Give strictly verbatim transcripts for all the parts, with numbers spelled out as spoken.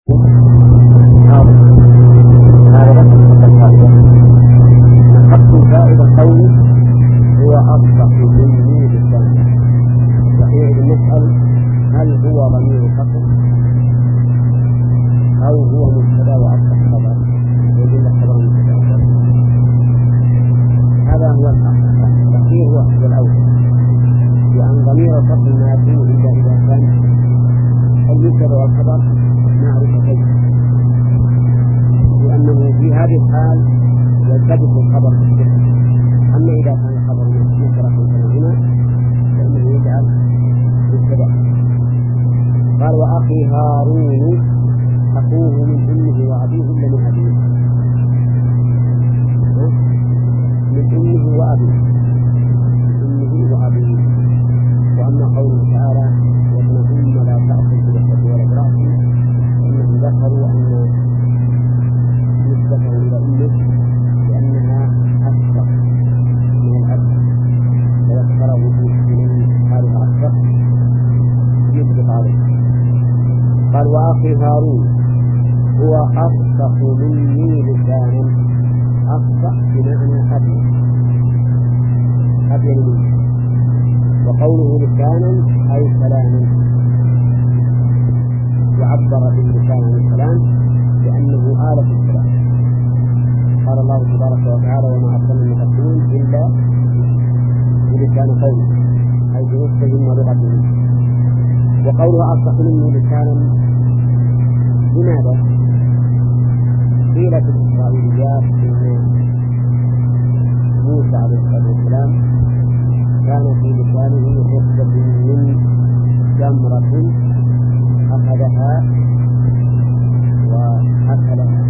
هذا بس الفائدة. نحط فائدة قوله هو أصدق مني لسانا. وحينئذ نسأل هل هو ضمير فصل أو هو مبتدأ وأصدق خبر يدل خبر مبتدأ وأصدق. هذا هو الأخير هو الأول، لأن ضمير الفصل ما يكون إلا إذا كان المبتدأ والخبر معرفتين، لأنه في هذه الحال يلتبس الخبر بالشرك. أما إذا كان الخبر مشتركا كما هنا فإنه يجعل مبتدأ. قال وأخي هارون أخوه من أمه وأبيه إلا من أبيه، من أمه وأبيه، من أمه وأبيه. وأما قوله تعالى وابن أم لا تأكل بالحب ولا برأسي، فإنهم ذكروا أن نسبته إلى أمه لأنها أكثر من الأب، وذكره في حالها أكثر يطلق عليه. قال وأخي هارون هو أفصح مني لسانا. أفصح بمعنى أبين أبين مني، وقوله لسانا أي كلاما، وعبر باللسان عن الكلام لأنه آلة الكلام. قال الله تبارك وتعالى وما أرسلنا من رسول إلا بلسان قومه أي بنصهم ولغتهم. وقوله أفصح مني لسانا لماذا؟ قيل في الإسرائيليات إن موسى عليه الصلاة والسلام كان في لسانه حفظة من جمرة أخذها وأكلها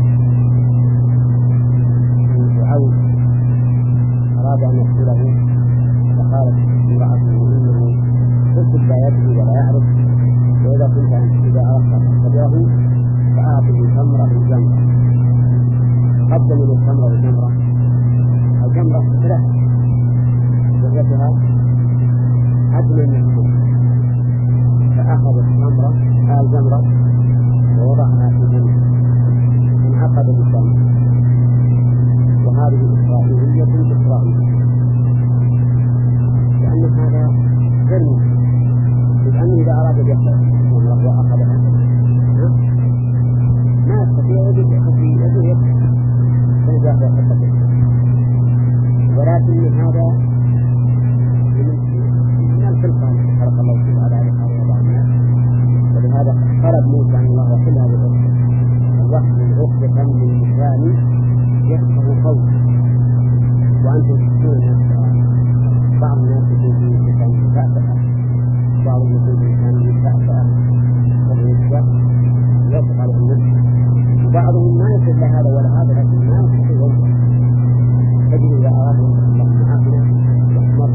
من فرعون، أراد أن يقتله فقالت امرأته إنه قلت لا يدري ولا يعرف، وإذا كنت إذا أردت أن تتبعه فأعطه تمرة بالجمرة. قدم من التمرة بالجمرة، الجمرة ثلاثة وجهتها أجمل من الجمرة، فأخذ التمرة الجمرة ووضعها في جنبه انعقد اللسان. وهذه إسرائيلية إسرائيلية لأن هذا غير ممكن، لأنه إذا أراد أن يحفظ الجمرة وأخذها ما يستطيع يده يده فنجاح يحفظ، ولكن هذا من الخلقة التي خلق الله تعالى عليها ووضع الناس. ولهذا طلب موسى عن الله وحلها بالعقدة الوحي عقدة من لسان يفقه قوله. وأنتم تسمعون بعض الناس يقول في لسان مكافأة، بعض يقول في لسان مكافأة والرزق يوافق على النفس، وبعضهم ما يصل لهذا ولا هذا لكن ما يستطيع تجد إذا أراد الله معافنا يحمر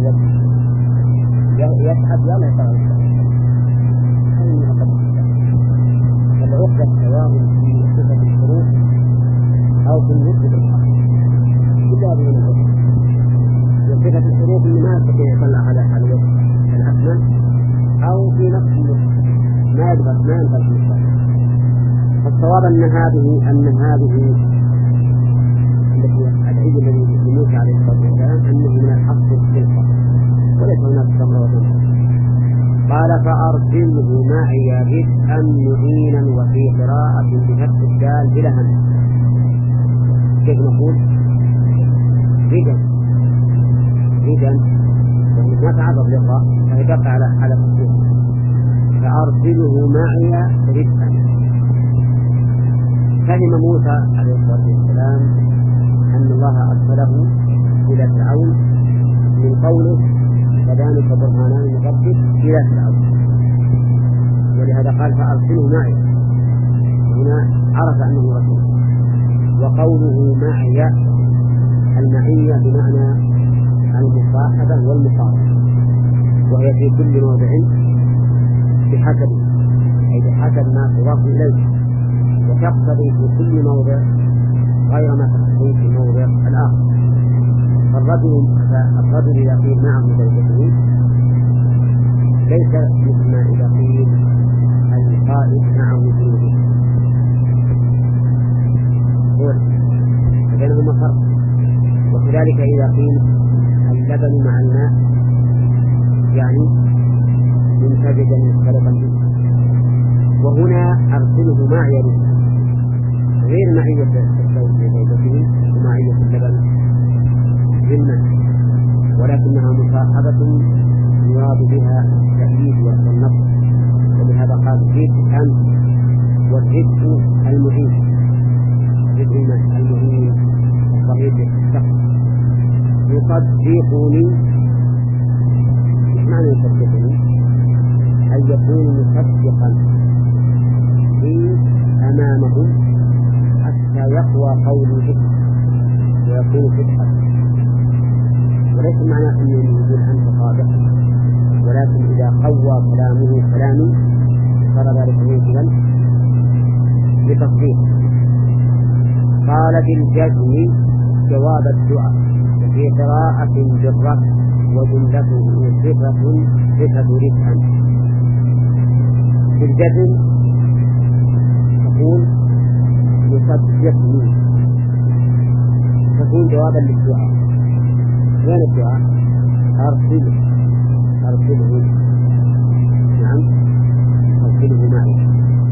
يسعد ولا يتعرف أين أقدم. فالعقدة سواء في صفة الحروف أو في النسبة الحق كلها من العقدة. وصفة الحروف ما يستطيع يطلع على حلوة الأكمل أو في نفس النسبة ما يبغى ما ينفع في النسبة. فالصواب أن هذه أن هذه التي العيد الذي لموسى عليه الصلاة والسلام أنه من الحق الخلقة وليس هناك تمر وتمر. قال فأرسله معي رزقا معينا، وفي قراءة بفتح الدال بلا همس. كيف نقول؟ ردا ردا يعني ما تعرض للراء فهي تقع على على السكون. فأرسله معي رزقا. فهم موسى عليه الصلاة والسلام أن الله أرسله إلى فرعون من قوله فذلك برهانان من ربك إلى فرعون، ولهذا قال فأرسله معي. هنا عرف أنه رسول. وقوله معي المعية بمعنى المصاحبة والمقارنة، وهي في كل موضع بحسب أي بحسب ما تضاف إليه، وتقتضي في كل موضع غير ما تقتضي في الموضع الآخر. فالرجل الرجل إذا قيل معه زوجته ليس مثل ما إذا قيل القائد معه جنوده، اللبن مع الماء يعني منتجا مختلطا به. وهنا أرسله معي غير معية الزوج لزوجته ومعية اللبن بالماء، ولكنها مصاحبة يراد بها التأييد والنصر، ولهذا قال رزقا، والرزق المعين، رزق المعين الصحيح الشخص. يصدقني، معنى يصدقني أن يكون مصدقا في أمامهم حتى يقوى قوله ويكون صدقا، وليس معنى أن يقول أنت صادق، ولكن إذا قوى كلامه كلامي صار ذلك موجبا لتصديق. قال بالجزم جواب الدعاء في قراءة بالرفع وجملته صفة صفة رفعا. بالجزم تقول يصدقني، تكون جوابا للدعاء. وين الدعاء؟ أرسله أرسله نعم أرسله معي،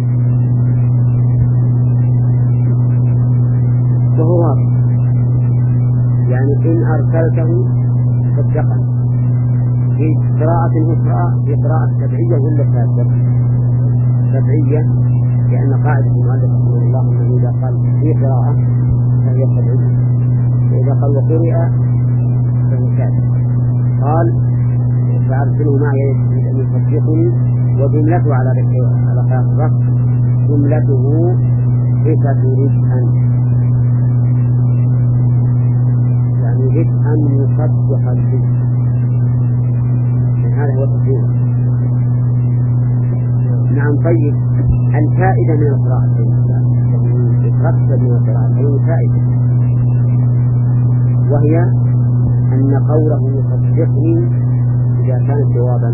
وهو واضح يعني إن أرسلته صدقا. في قراءة أخرى في قراءة سبعية ولا فاتر سبعية، لأن قاعدة المؤلف رحمه الله أنه إذا قال في قراءة فهي سبعية، وإذا قال وقرئ فهو كافر. قال فأرسله معي أن يصدقني، وجملته على على قراءة الرفع جملته صفة رزقا، يعني رزقا مصدقا به. هذا هو التصديق. نعم. طيب الفائدة من القراءتين تترتب من القراءتين فائدة، وهي أن قوله يصدقني إذا كان جوابا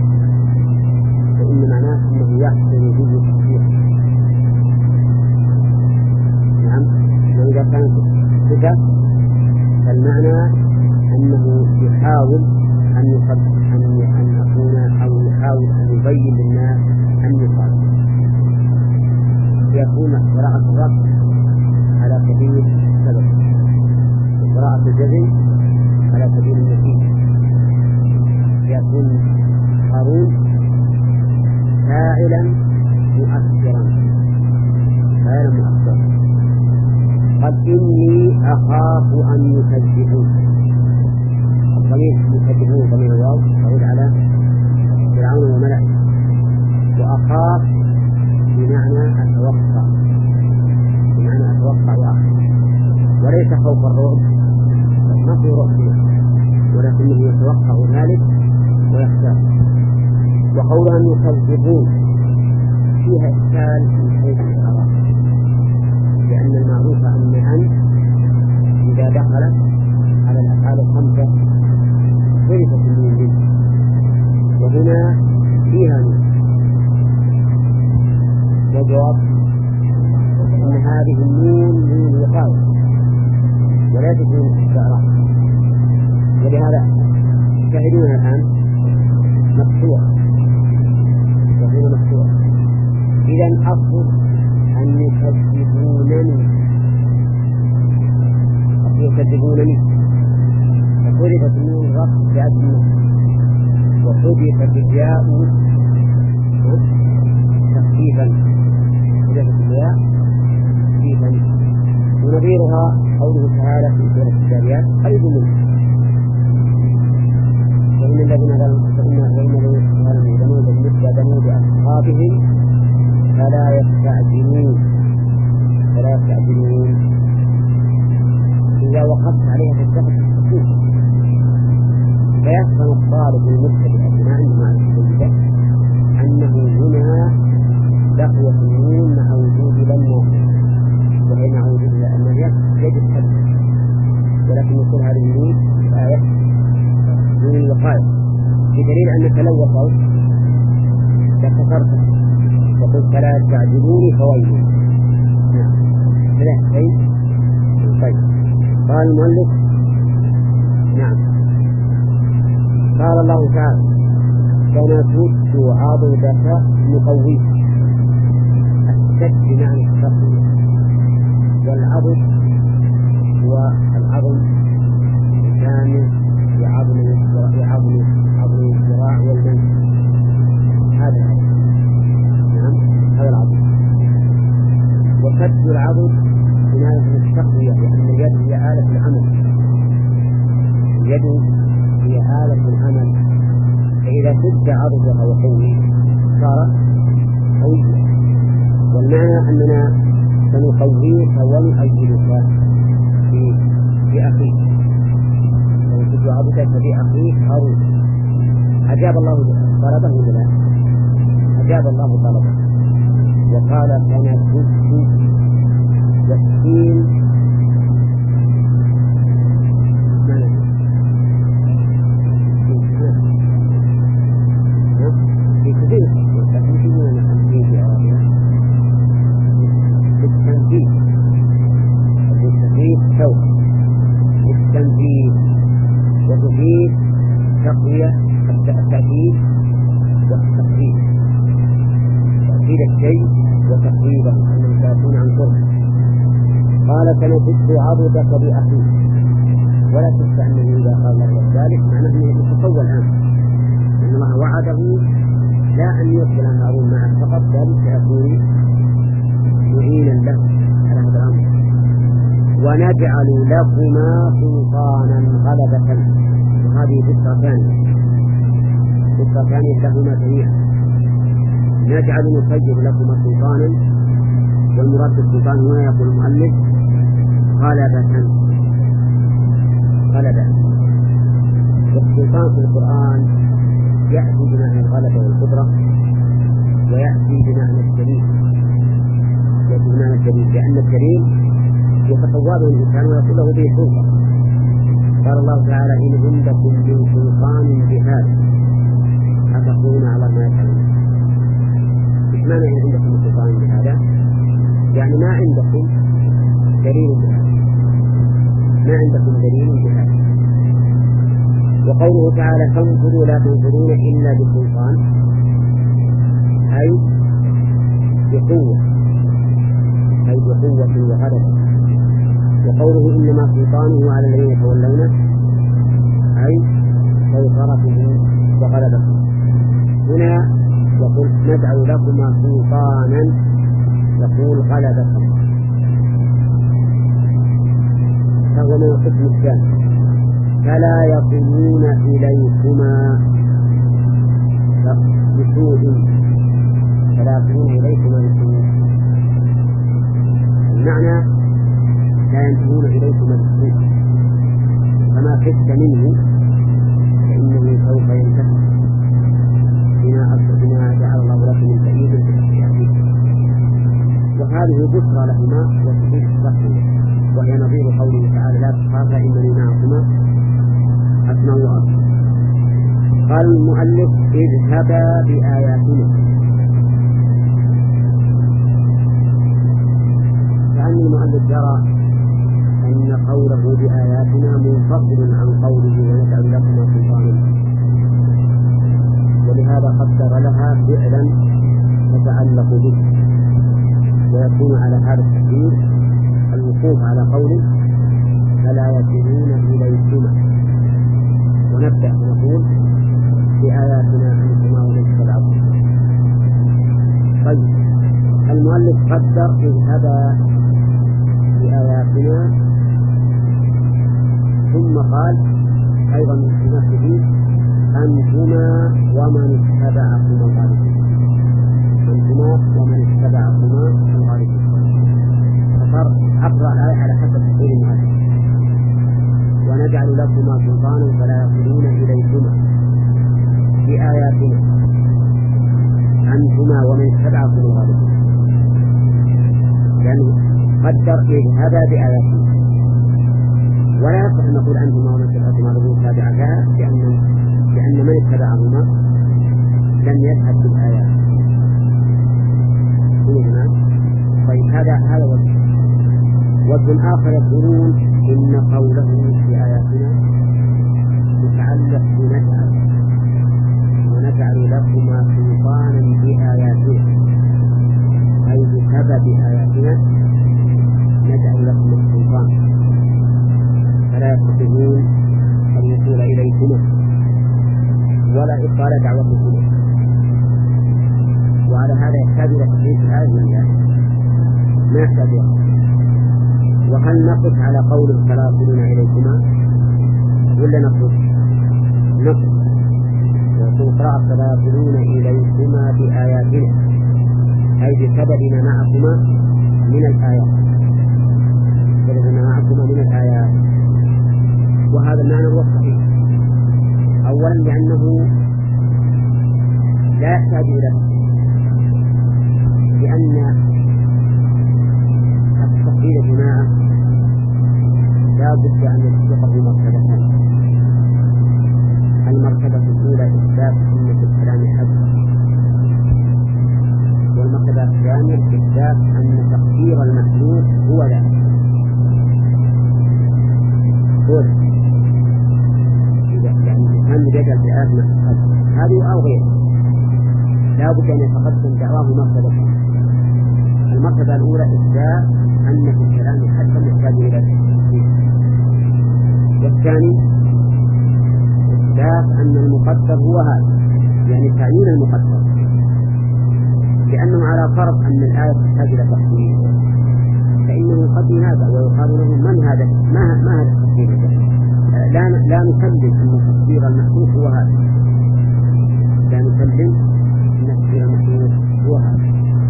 فإن معناه أنه يحصل به التصديق. نعم. وإذا كان صفة فالمعنى أنه يحاول أن يصدق أن أن أكون أو يحاول أن يبين للناس أن يصدق. يكون قراءة الرفع على سبيل السبب، وقراءة الجزم على سبيل النتيجة. يكون هارون فاعلا مؤثرا فاعلا مؤثرا. قد إني أخاف أن يكذبون، الضمير يكذبون ضمير الواو يعود على فرعون وملئه، وأخاف بمعنى أتوقع، بمعنى أتوقع وأخاف، وليس خوف الرعب، ما في رعب ولكنه يتوقع ذلك ويخشى. وقولها أن يكذبون فيها إشكال من حيث الإعراب، لأن المعروف أن أن إذا دخلت على الأفعال الخمسة صرفت النون منه، وهنا فيها نون. وجواب أن هذه النون نون وقاية ولا تكون استعراض، ولهذا تشاهدونها الآن مفتوحة وهنا مفتوحة. إذا أصل أن يكذبونني يكذبونني فصرفت النون رفع بأجل النصب، وحذفت الياء تخفيفا، حذفت الياء تخفيفا. ونظيرها قوله تعالى في سورة الذاريات قيد منه، فإن الذين ظلموا ظلموا بأصحابهم فلا يستعجلون فلا يستعجلون. إذا وقفت عليها تستخدم الحقوق فيفهم الطالب المبتدئ أثناء المعرفة أنه هنا دخلت النون مع وجود لما، وهي مع وجود لما يجب حذفها، ولكن يقول هذه النون الآية نون الوقاية، بدليل أنك لو وصلت لكسرت وقلت فلا يستعجلوني فويل. نعم ثلاث شيء. طيب قال المؤلف نعم عضدك نقويه. الشد بمعنى التقوية، والعضد هو العظم الكامل بعظم بعظم عظم الذراع والمنكب، هذا نعم هذا العضد. وشد العضد بمعنى التقوية، لأن اليد هي آلة العمل، اليد هي آلة العمل، فإذا شد عضدها وقوي صار قويا. والمعنى أننا سنقويك ونؤيدك في في أخيك، ونشد عضدك في أخيك هارون. أجاب الله طلبه ولا لا؟ أجاب الله طلبه وقال فنشد والسين في كثير يستخدمون التنفيذ يا رجل للتنفيذ، للتنفيذ سوء للتنفيذ، وتفيد تقوية التأكيد والتقويد، تأكيد الشيء وتقويده أنه سيكون عن قرب. قال سنشد عضدك بأخيك، ولا تنسى أنه إذا قال له ذلك معناه أنه يتقوى الآن، أن الله وعده لا أن يرسل هارون معه فقط، بل سيكون معينا له على هذا الأمر. ونجعل لكما سلطانا غلبة، وهذه بشرى ثانية، بشرى ثانية لهما جميعا. نجعل نسير لكما سلطانا، والمراد بالسلطان هنا يقول المؤلف غلبة، غلبة. والسلطان في القرآن يأتي بمعنى الغلبة والقدرة، ويأتي بمعنى الدليل، يأتي بمعنى الدليل، لأن الدليل يتقوى به الإنسان ويقول له به سلطة. قال الله تعالى إن عندكم من سلطان بهذا أتقولون على ما يفعلون. إيش معنى إن عندكم من سلطان بهذا؟ يعني ما عندكم دليل بهذا، ما عندكم دليل بهذا. وقوله تعالى فانفذوا لا تنفذون إلا بسلطان، أي بقوة، أي بقوة وغلبة. وقوله إنما سلطانه على الذين يتولونه، أي سيطرته وغلبته. هنا يقول نجعل لكما سلطانا، يقول غلبة، فهو من القسم الثاني. فلا يصلون إليكما بسوء، فلا يصلون إليكما بسوء، المعنى لا ينتهون إليكما بسوء، فما خفت منه فإنه سوف ينتهي بما بما جعل الله لكم من تأييد في. وهذه بشرى لهما وتفيد التقوى، وهي نظير قوله تعالى لا تخافا إنني معكما أسمع وأبصر. قال المؤلف اذهبا بآياتنا، كأن المؤلف يرى أن قوله بآياتنا منفصل عن قوله ونجعل لكما سلطانا، ولهذا قدر لها فعلا تتعلق به، ويكون على هذا التقدير الوقوف على قوله فلا يصلون إليكما، ونبدأ نقول بآياتنا أنتما ومن تبعكم. طيب المؤلف قدر اذهبا بآياتنا، ثم قال أيضا في نفسه أنتما ومن اتبعكما الغالبين، أنتما ومن اتبعكما الغالبين. فصار أقرأ الآية على حسب تقدير المؤلف. ونجعل لكما سلطانا فلا يصلون إليكما بآياتنا أنتما ومن اتبعكم الغالبين، لأنه قدر اذهبا بآياتنا، ولا يصح أن نقول أنتما ومن اتبعكم الغالبين تابعتها، لأن لأن من اتبعهما لم يذهب بالآيات. طيب هذا هذا وجه. وجه آخر يقولون إن قوله في آياتنا متعلق بنجعل ونجعل لكما سلطانا سلطانا بآياتنا، أي بسبب آياتنا نجعل لكم السلطان فلا يستطيعون أن يصل إليكما ولا إبطال دعوتكما. وعلى هذا يحتاج إلى تحريف الآية من الآية ما يحتاج. وهل نقف على قول فلا يصلون إليكما ولا نقف؟ نقف ويقول قراءة فلا يصلون إليكما بآياتنا، أي بسبب ما معكما من الآيات، بسبب ما معكما من الآيات. وهذا المعنى هو الصحيح، أولا لأنه لا يحتاج إلى لأن التقليد جماعة لا بد أن يسبقه مرتبتان. المرتبة الأولى إثبات سنة الكلام حقا، والمرتبة الثانية إثبات أن تقدير المخلوق هو ذلك. قول يعني من يجعل في آيات هذه أو غيرها لا بد أن يتقدم دعواه مرتبتان. المرتبة الأولى إثبات أن في الكلام حقا يحتاج إلى التقدير، والثاني إثبات أن المقدر هو هذا، يعني تعيين المقدر، لأنه على فرض أن الآية تحتاج إلى تقدير فإنه قد ينادى ويقال له من هذا ما ما هذا التقدير. لا لا نسلم أن تقدير المخلوق هو هذا، لا نسلم أن تقدير المخلوق هو هذا.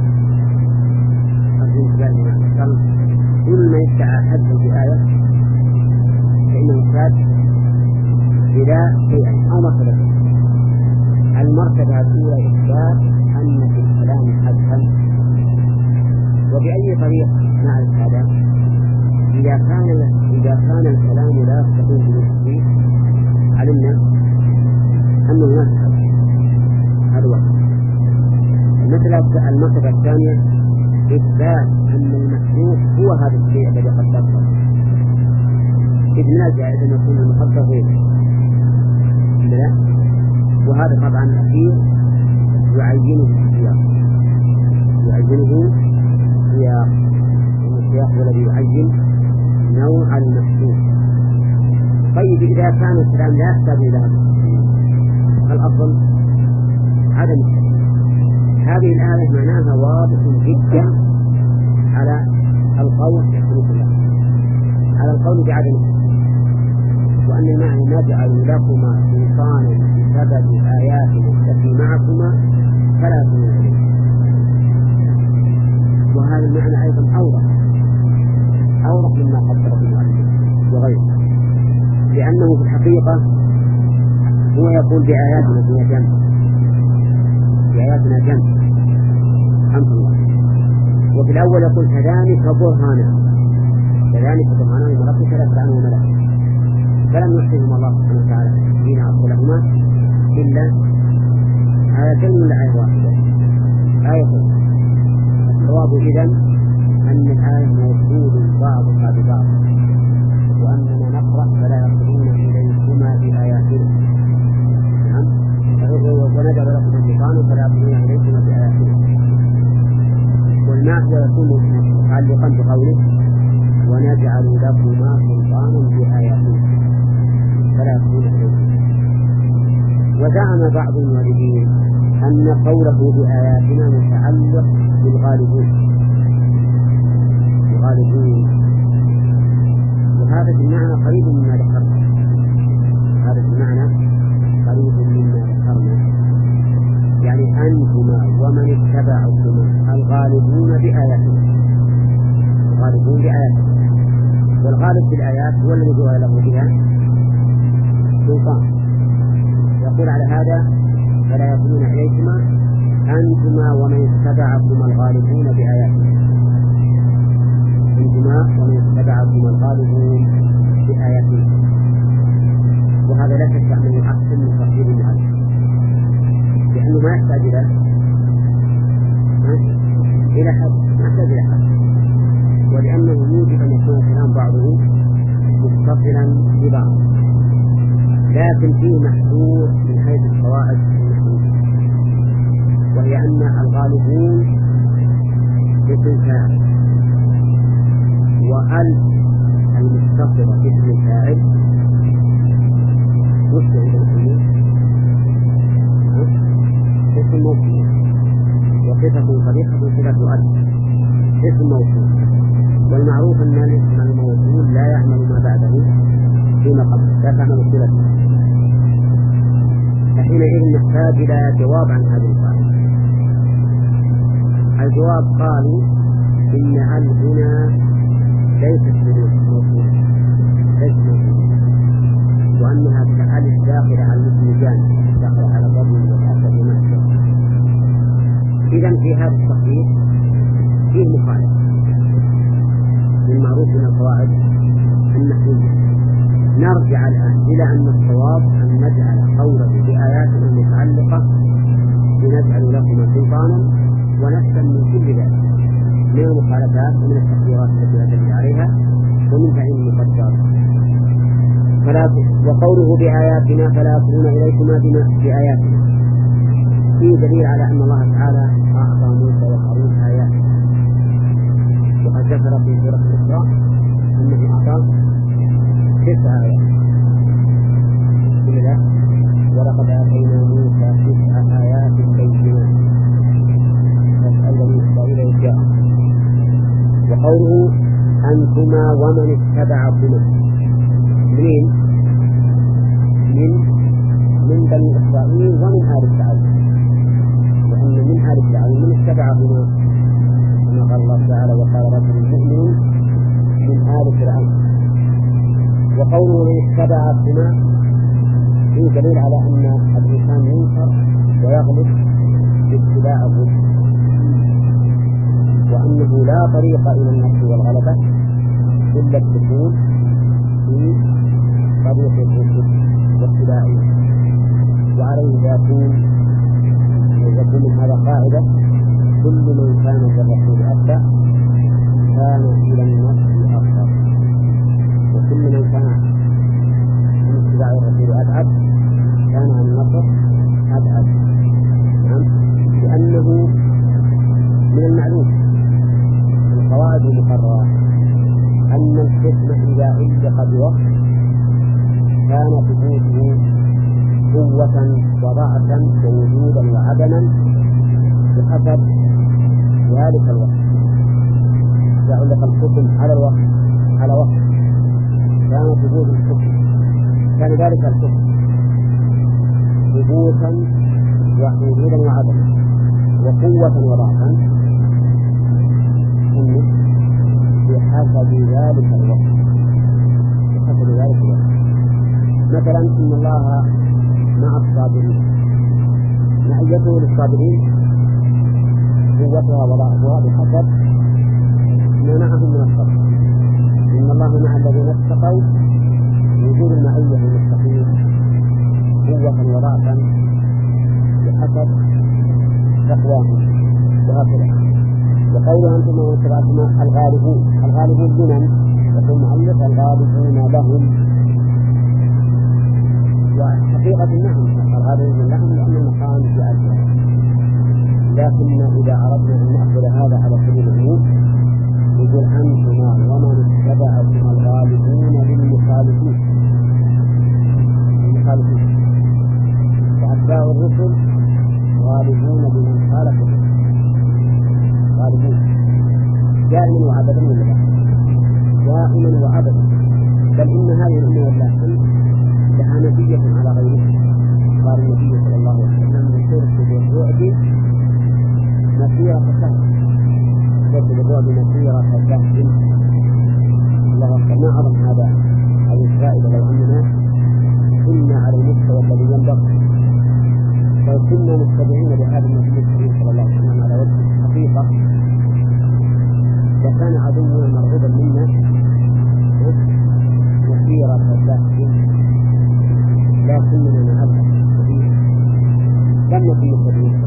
كل ما يدعى حد بآية فإنه يحتاج إلى شيئين أو مرتبة. المرتبة الأولى إثبات أن في الكلام حدثا، وبأي طريق نعرف هذا؟ إذا كان إذا كان الكلام لا يستقيم بالتحقيق علمنا أنه هناك حدث. هذا واحد. المسألة المرتبة الثانية إثبات أن المخلوق هو هذا الشيء الذي قدره، إذ لا جائز أن يكون المقدر غيره. لا، وهذا طبعا الأخير يعينه السياق، يعينه السياق، السياق الذي يعين نوع المخلوق. طيب إذا كان الكلام لا يحتاج إلى هذا الأفضل عدم التحريف. هذه الآية معناها واضح جدا على القول على القول بعدم التحريف، وأن المعنى نجعل لكما سلطانا بسبب آياتنا التي معكما فلا تؤمنوا عليه. وهذا المعنى أيضا أوضح أوضح مما قدره المؤلف وغيره، لأنه في الحقيقة هو يقول بآياتنا هي جنب بآياتنا جنب الحمد لله. وفي الأول يقول كذلك برهانا كذلك برهانا من ربك لا تعنه ملك، فلم يحسنهم الله سبحانه وتعالى حين أرسلهما إلا آيتين ولا آية واحدة؟ آيتين. الصواب إذن أن الآية موصول بعضها ببعض، وأننا نقرأ فلا يصلون إليكما بآياتنا. نعم، ونجعل لكم سلطانا فلا يصلون إليكما بآياتنا. والمعنى يكون متعلقا بقوله ونجعل لكما سلطانا بآياتنا فلا يصلون إليكما. وزعم بعض الوالدين أن قوله بآياتنا متعلق بالغالبون الغالبون وهذا المعنى قريب مما ذكرنا هذا المعنى قريب مما ذكرنا يعني أنتما ومن اتبعكما الغالبون بآياتنا الغالبون بآياتنا. والغالب بالآيات هو الذي جعل له بها سلطان. يقول على هذا فلا يصلون إليكما أنتما ومن اتبعكما الغالبون بآياتنا أنتما ومن اتبعكما الغالبون بآياتنا. وهذا لا شك أنه أحسن من تقدير المؤلف، لأنه ما يحتاج إلى إلى حد ما يحتاج إلى حد، ولأنه يوجب أن يكون الكلام بعضه متصلا ببعض، لكن فيه محدود من حيث القواعد المحدودة. الغالبون اسم فاعل، وأل المتصلة باسم فاعل مستعد الحلول اسم موصول، وصفة صريحة صفة أل اسم موصول. والمعروف أن الاسم الموصول لا يعمل ما بعده فيما قبل، لا تعمل صلته، فحينئذ نحتاج إلى جواب عن هذه القاعدة. الجواب قالوا إن أل هنا ليست موصولة، ليست موصولة، وأنها كأل الداخلة على الاسم جانب، الداخلة على ضرب والأسد ومحسن. إذن في هذا التقرير فيه مخالفة للمعروف من القواعد النحوية. نرجع الآن إلى أن الصواب أن نجعل قوله بآياتنا المتعلقة لنجعل لكم سلطانا ونفسا من كل ذلك من المخالفات ومن التقديرات التي أدل عليها ومن تعيين المقدرات. وقوله بآياتنا فلا يصلون إليكما بآياتنا فيه دليل على أن الله تعالى أعطى موسى وهارون آيات، وقد ذكر في سورة الإسراء أنه أعطى تسع آيات. إذا ولقد آتينا موسى تسع آيات بينات فاسأل بني إسرائيل إذ جاءهم. وقوله أنتما ومن اتبعكما منين؟ من من بني إسرائيل ومن آل فرعون، لأن من آل فرعون من اتبعهما كما قال الله تعالى وقال رجل مؤمن من آل فرعون. وقوله من اتبعهما فيه دليل على أن الإنسان ينصر ويغلب باتباع الرسل، وأنه لا طريق إلى النصر والغلبة إلا الدخول في طريق الرسل واتباعه. وعليه يكون يكون من هذا قاعدة كل من كان بالرسول أتبع كان إلى النصر أقرب، وكل من كان من اتباع الرسول أبعد كان عن النصر أبعد. نعم، لأنه من المعلوم القواعد المقررة أن الحكمة إذا علق بوقت كان ثبوته قوة وضعفا ووجودا وعدما بحسب ذلك الوقت. إذا علق الحكم على الوقت على وقت كان ثبوت الحكم كان ذلك الحكم ثبوتا ووجودا وعدما وقوة وضعفا بحسب ذلك الوقت بحسب ذلك الوقت. مثلا إن الله مع الصابرين، معيته للصابرين قوتها وضعفها بحسب ما معهم من الصبر. إن الله مع الذين اتقوا وجود المعية للمتقين قوة وضعفا بحسب تقواهم وهكذا. وقوله أنتم واتبعتما الغالبون، الغالبون بمن؟ يكون معلق الغالبون لهم، وحقيقة نعم الغالبون لهم لأن المقام في أجل. لكن إذا أردنا أن نأخذ هذا على سبيل العموم يقول أنتما ومن اتبعكما الغالبون للمخالفين المخالفين فأتباع الرسل غالبون بمن خالفهم، غالبون دائما وأبدا من الله دائما وأبدا. بل إن هذه الأمة والله لها نبية على غيره. قال النبي صلى الله عليه وسلم بشرط بالرعب مسيرة سهل، بشرط بالرعب مسيرة سهل. الله أكبر، ما أعظم هذا هذه الفائدة لو أننا كنا على المستوى الذي ينبغي، لو كنا متبعين لهذا النبي صلى الله عليه وسلم على وجه الحقيقة وكان عدونا مرغوبا منا مسيرة سهل، لكننا نعبد لم نكن متبعين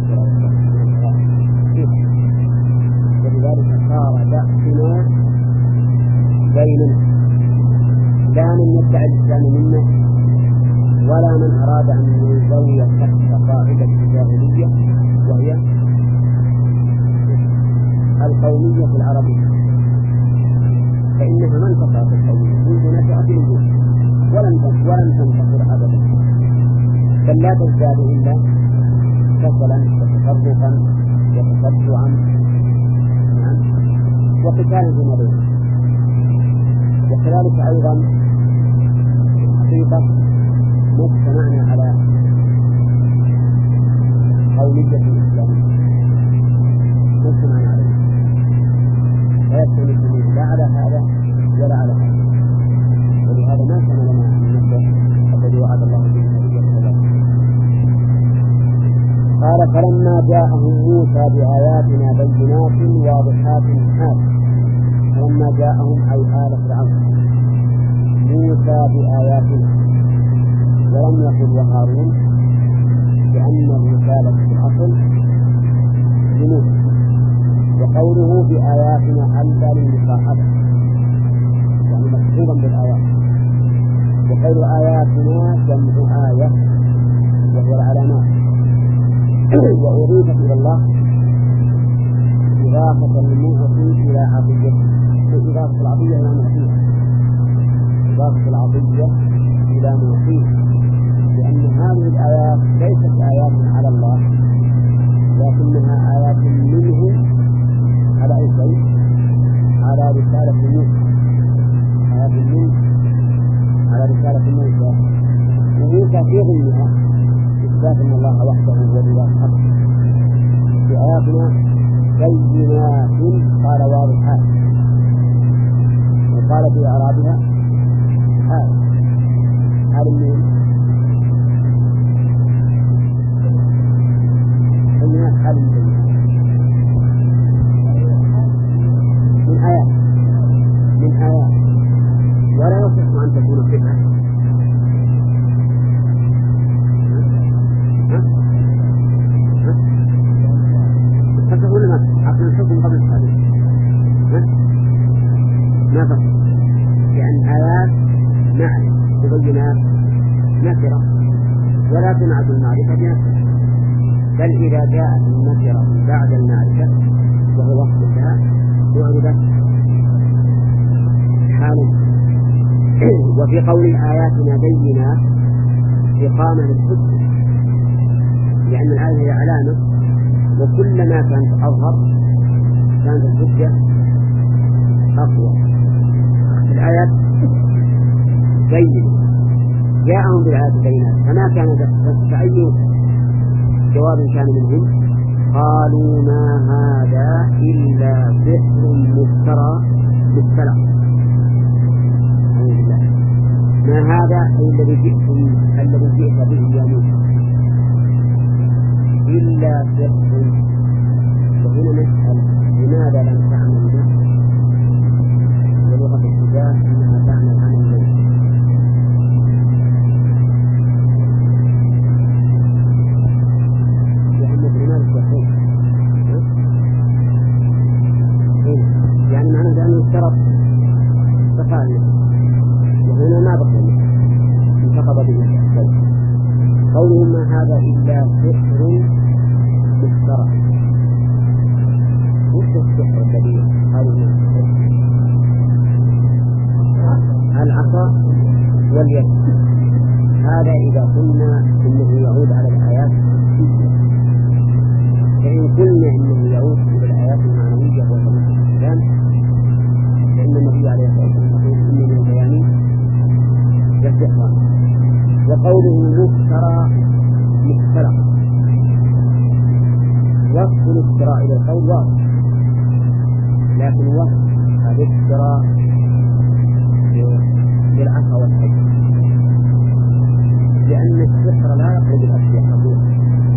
ولذلك صار بأسنا بيننا، لا من يدعي الإسلام منا ولا من أراد أن يزوي تحت قاعدة الجاهلية وهي الآية العربية فإنها ما انتصرت الحديث منذ نشأت الوجود ولم ولم تنتصر أبدا، بل لا تزداد إلا كسلا وتفرقا وتصدعا وقتالا فيما بينهم. وكذلك أيضا حقيقة مجتمعنا على قومية الإسلام مجتمعنا عليه لا يستمر لا على هذا ولا على هذا، ولهذا ما كان لنا أن نبدأ الذي وعد الله به النبي صلى الله عليه وسلم. قال فلما جاءهم موسى بآياتنا بينات واضحات حال فلما جاءهم أي آل فرعون موسى بآياتنا، ولم يقل وهارون لأن الرسالة في الأصل لموسى، وقوله بآياتنا ألبى للمصاحبة يعني مكتوبا بالآيات، وقول آياتنا جمع آية وهي العلامات، وأضيفت إلى الله إضافة المعطي إلى عطية، إضافة العطية إلى معطيها، إضافة العطية إلى معطيها، لأن هذه الآيات ليست آيات على الله لكنها آيات منه على أي شيء؟ على رسالة موسى، آيات منه على رسالة موسى، وموسى في ضمنها إثبات أن الله وحده هو الإله الحق. في آياتنا بينات قال واضحات، وقال في أعرابها حال حال من إنها حال من من آيات من آيات ولا يصح أن تكون فتنة. فتقول ما عقل الحكم قبل الحديث ما فقط، لأن آيات معنى مبينات نكرة ولا تنعت المعرفة بنفسها، بل إذا جاءت النكرة بعد المعرفة وهو وصف لها تعرضت حالا. وفي قول آياتنا بينات إقامة للحجة، لأن الآية هي علامة، وكلما كانت أظهر كانت الحجة أقوى. الآيات بينة جاءهم بالآيات بينات، فما كان فأي جواب كان منهم قالوا ما هذا إلا سحر مفترى بالسلام. ما هذا أي الذي جئتم الذي جئت به يا موسى إلا سحر. وهنا نسأل لماذا لم تعمل به؟ ولغة الحجاج أنها تعمل عن الموت، لأن لماذا السحر؟ يعني معنى لأنه اشترط تفاعل، وهنا ما بقي انتقض به الشيء. قوله ما هذا إلا سحر مفترى، وش السحر الذي قالوا العصا واليد؟ هذا إذا قلنا إنه يعود على الآيات، فإن قلنا إنه يعود إلى الآيات المعنوية والتمسك بالكلام فإن النبي عليه الصلاة والسلام يقول إن من البيان يستحضر. وقوله مفترى مختلق، وصف الافتراء إلى القول واضح، لكن وصف الافتراء للعصا والحجر، لأن السحر لا يقلب الأشياء حقيقة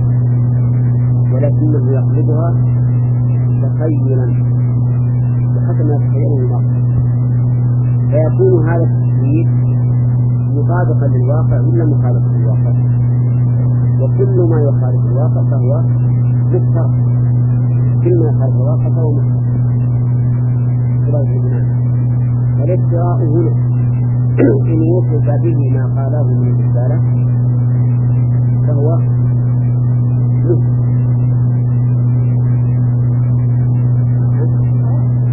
ولكنه يقلبها تخيلا بحسب ما يتخيله المرء، فيكون هذا التخيل مطابقا للواقع ولا مخالفا للواقع، وكل ما يخالف الواقع فهو مفترى، كل ما يخالف الواقع فهو مفترى. فالافتراء هنا إن وصف به ما قاله من الرسالة فهو مفترى.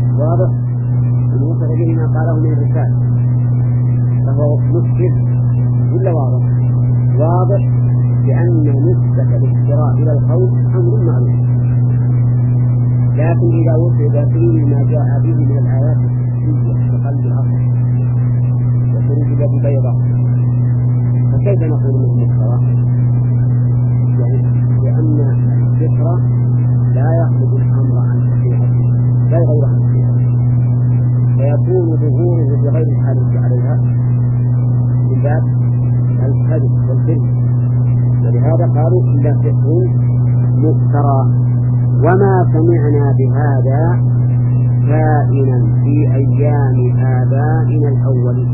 جاء به من الآيات التحسية كقلب الأصل وخروج اليد بيضاء، فكيف نقول انه مفترى؟ يعني لأن الفطرة لا يخرج الأمر عن حقيقته لا يغير عن حقيقته، فيكون ظهوره بغير الحادث عليها من باب الكذب والكذب، ولهذا قالوا إلا فطر مفترى. وما سمعنا بهذا كائنا في أيام آبائنا الأولين،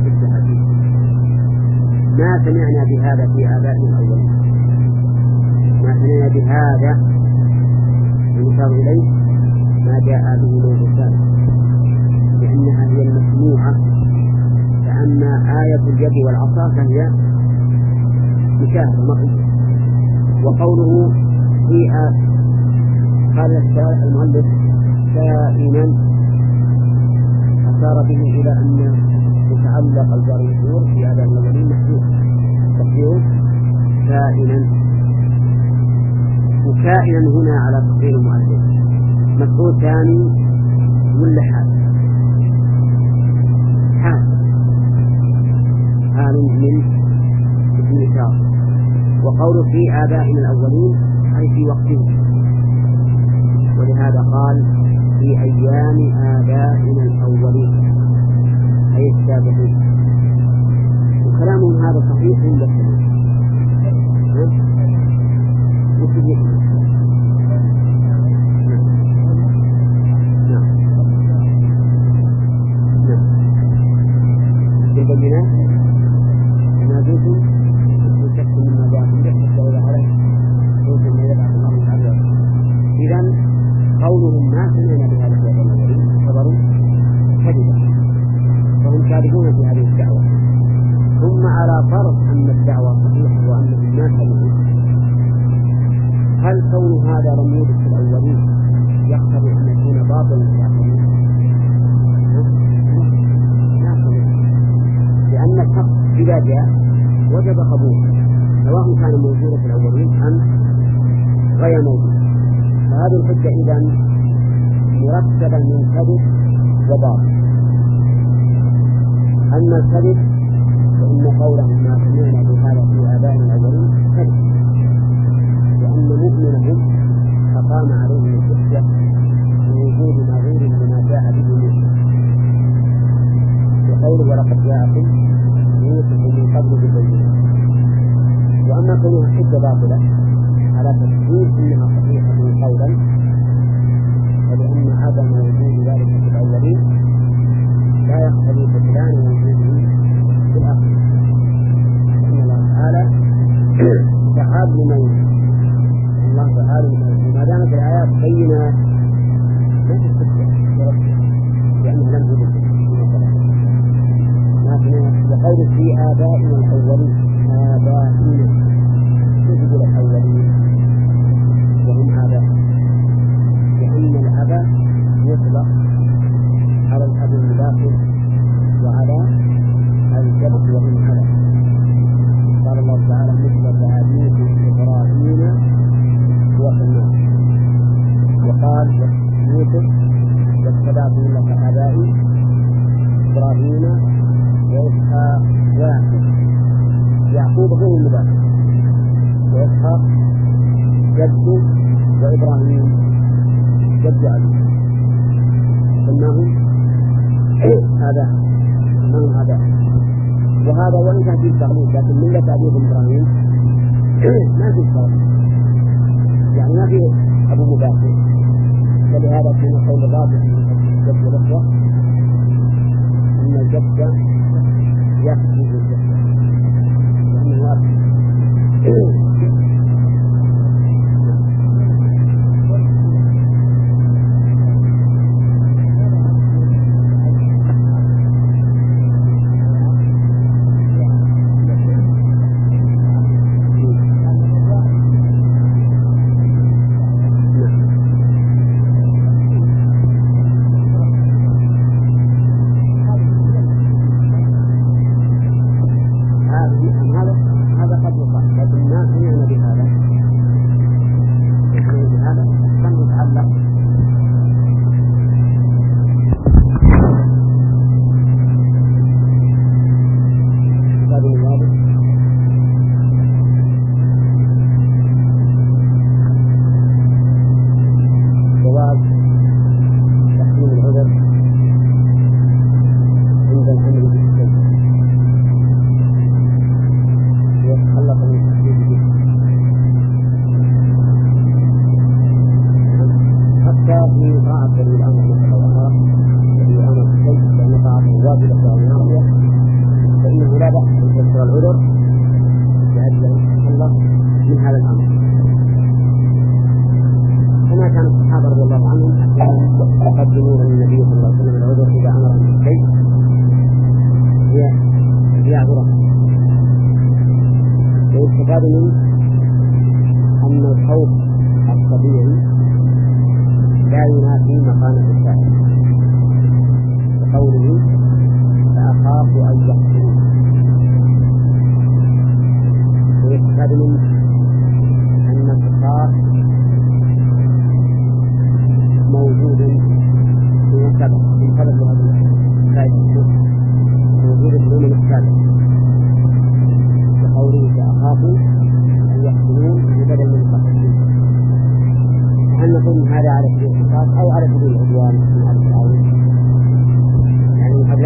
ما سمعنا بهذا في آبائنا الأولين، ما سمعنا بهذا المشار إليه ما جاء به موضوع ثالث، لأنها هي المسموعة، فأما آية اليد والعصا فهي مشاهدة مرئية. وقوله في آية قال المؤلف كائنا أشار به إلى أن يتعلق الجار والمجرور في آباء الأولين محذوف تقديره كائنا، وكائنا هنا على تقدير المؤلف مفعول ثاني ولا حال؟ حال حال من اسم إشارة. وقول في آبائنا الأولين أي في وقتهم، ولهذا قال في أيام آبائنا الأولين أي السابقين. وكلامهم هذا صحيح عند السلام. نعم نعم بالبينات ما دمتم تستكتم مما جاءكم به حتى إذا عليه قلتم ما يبعث الله تعالى. إذن قولهم ما سمعنا بهذا في الأولين اعتبروا كذبا، وهم كاذبون في هذه الدعوة. ثم على فرض أن الدعوة صحيحة وأنهم ما كذبوا، هل كون هذا لم يوجد في الأولين يقتضي أن يكون باطلا في الآخرين؟ لا صحيح، لأن الحق إذا جاء وجب قبوله سواء كان موجودا في الأولين أم غير موجود. فهذه الحجة إذن مرتبة من كذب وباطل. أما الكذب فإن قولهم ما سمعنا بهذا في آبائنا الأولين كذب، لأن مؤمنهم أقام عليهم الحجة بوجود نظير لما جاء به موسى، وقوله ولقد جاءكم يوسف من قبل بالبينات. وأما كونها حجة باطلة على تفسير إنها صحيحة قولا، فلأن عدم وجود ذلك في الأولين لا يقتضي بطلان وجوده في الآخرين، لأن الله تعالى فعال لما يريد. الله تعالى ما دامت الآيات بينات لا تستطيع لأنه لم يوجد وقول في آبائنا الأولين آبائنا تجد الأولين وهم آباء، لأن الأب يطلق على الأب المداخل وعلى الجد وهم على. قال الله تعالى مثل أبيكم إبراهيم وسماه، وقال يوسف واتبعت ملة آبائي إبراهيم وإسحاق ويعقوب. يعقوب غير المداخل، وإسحاق جد وإبراهيم جد أبيه، سماهم آباء سماهم آباء. وهذا وإن كان فيه تغليظ، لكن ملة أبيهم إبراهيم ما فيه تغليظ، يعني ما فيه أبو مباشر. فلهذا كان قول الرابع من الجد والإخوة أن الجد يكفي الجد لأنه أب.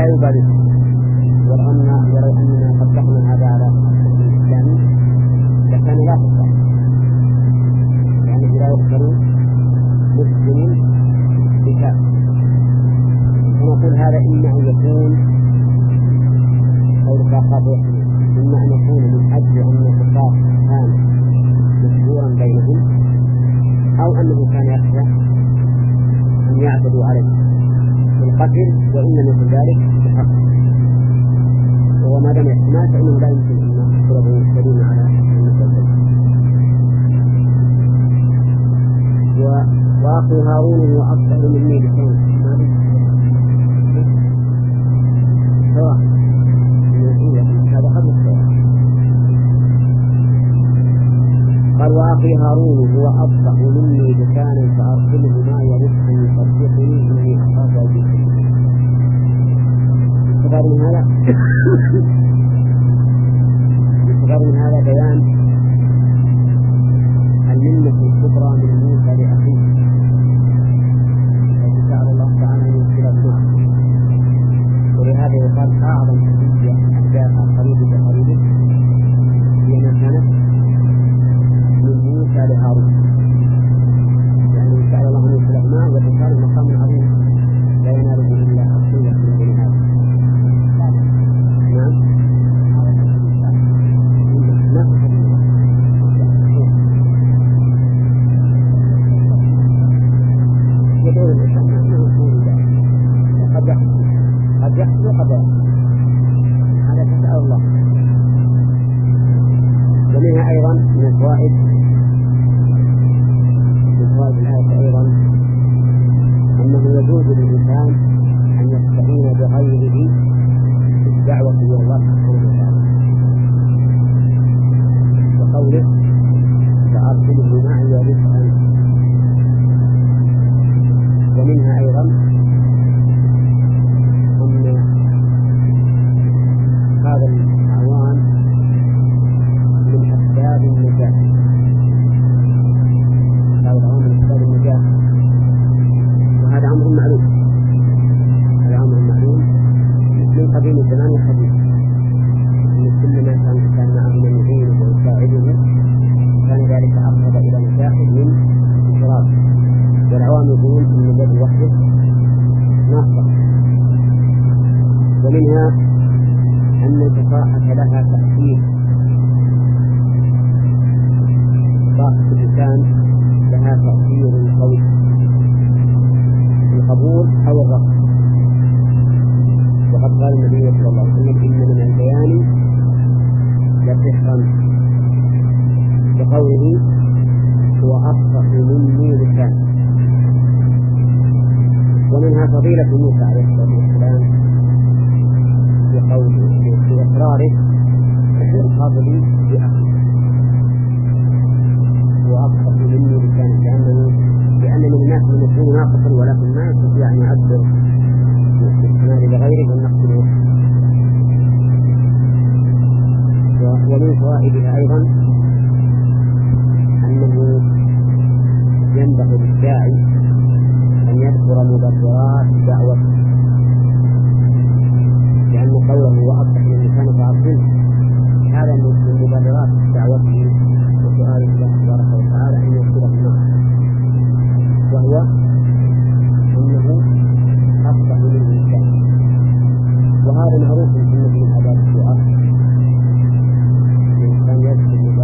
يبالي ورغم يروا أننا طبقنا هذا على الإسلام لكان لا تفعل، يعني لا يقبل مسلم بكافر. ونقول هذا إما أن يكون أو رفاقات يحمل، إما أن يكون من أجل أن الرفاق كان مشهورا بينهم، أو أنه كان يخشى أن يعتدوا عليه بالقتل وإن مثل ذلك بحق. وما دام احتمال فإنه لا يمكن أن يحصله دليل على المسلم. وأخي هارون هو أفضل مني بكون سواء هذا قد السواء. قال وأخي هارون هو أفضل مني بكان فأرسله ما يرد أن يصدقني إني أخاف أجيبه. يستفاد من هذا يستفاد من هذا بيان المنة الكبرى من موسى لأخيه التي سأل الله تعالى أن يدخله معه. ولهذا يقال أعظم حديث أحداث قريب قريب هي ما كانت من موسى لهارون، يعني سأل الله أن يدخله معه وتكون مقام عظيم لا يناله إلا أصيلة من بني آدم. نعم يدعو الإنسان أنه يكون ذلك قد يحصل قد يحصل وقد يحصل، هذا تسأل الله. ومنها أيضا من الفوائد من فوائد الآية أيضا أنه يجوز للإنسان أن يستعين بغيره في الدعوة إلى الله سبحانه وتعالى، وقوله فأرسله معي رفقا. ومنها أيضا أن هذا الأعوان من أسباب النجاة، هذا الأعوان من أسباب النجاة، وهذا أمر معلوم، هذا أمر معلوم من قديم الزمان والحديث، أن كل ما كان كان معه من يعينه ويساعده كان ذلك أقرب إلى نجاح من انفراد. والعوام يقولون أن الذي وحده ناقص. ومنها أن الفصاحة لها تأثير، فصاحة اللسان لها تأثير قوي في القبول أو الرفض. وقد قال النبي صلى الله عليه وسلم إن من البيان لسحرا، بقوله هو أفصح مني لسان. ومنها فضيلة موسى عليه الصلاة والسلام بقوله في إقراره بالفضل بأخيه وأفضل مني لسان، لأنه لأن من الناس من يكون ناقصا ولكن ما يستطيع أن يعبر بالاحتمال لغيره والنقص له. ومن فوائدها أيضا أنه ينبغي للداعي أن يذكر مبررات دعوته، لأن قوله وأصبح من لسان فأرسله هذا من مبررات دعوته وسؤال الله تبارك وتعالى أن يذكره معه، وهو أنه أصبح من الإنسان. وهذا معروف في من آداب الدعاء، الإنسان يذكر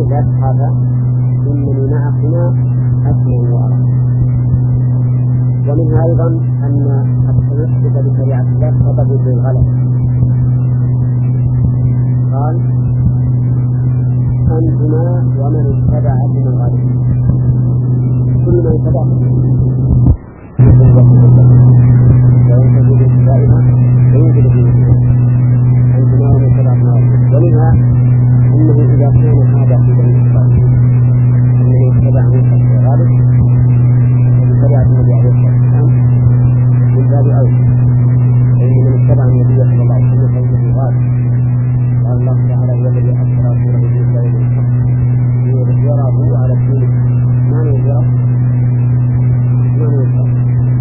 يقول لا تخافا إنني معكما أسمع وأرى. ومنها أيضا أن التمسك بشريعة الله سبب للغلط. قال أنتما ومن اتبعكم الغالب، كل من اتبعكم وينتهي باتباعها وينزل بها أنتما ومن اتبعكم الغالب. ومنها أنه إذا كان هذا في بني إسرائيل أنه اتبع موسى الغالب واتبع النبي عليه الصلاة والسلام من باب أولى، فإن من اتبع النبي صلى الله عليه وسلم فإنه غالب. قال الله تعالى هو الذي أسرى رسوله بالهدى والحق ليظهره على الدين. ما يظهره؟ ما يظهره؟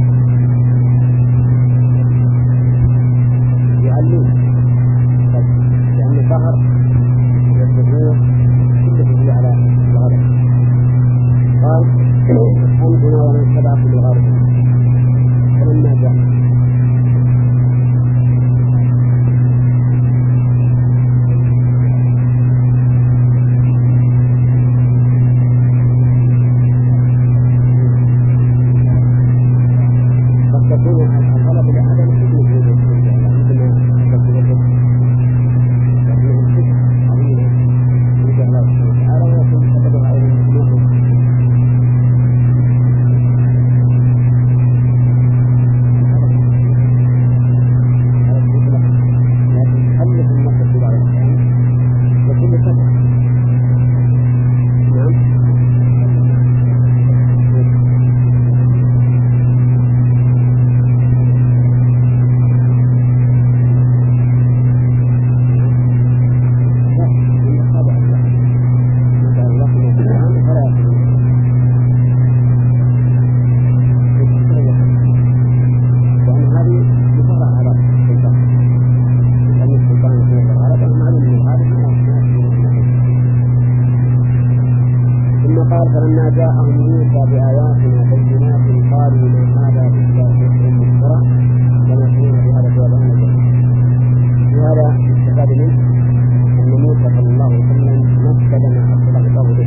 يعلم، لأن ظهر والظهور كله على الغرب. قال أنتنا ومن اتبعكم الغرب. فلما جاء فلما جاءهم موسى بآياتنا بينات قالوا ما هذا إلا سحر مفترى وما كنا بهذا الجواب نجد. وهذا استفاد منه أن موسى صلى الله عليه وسلم نفذ ما أرسله الله به.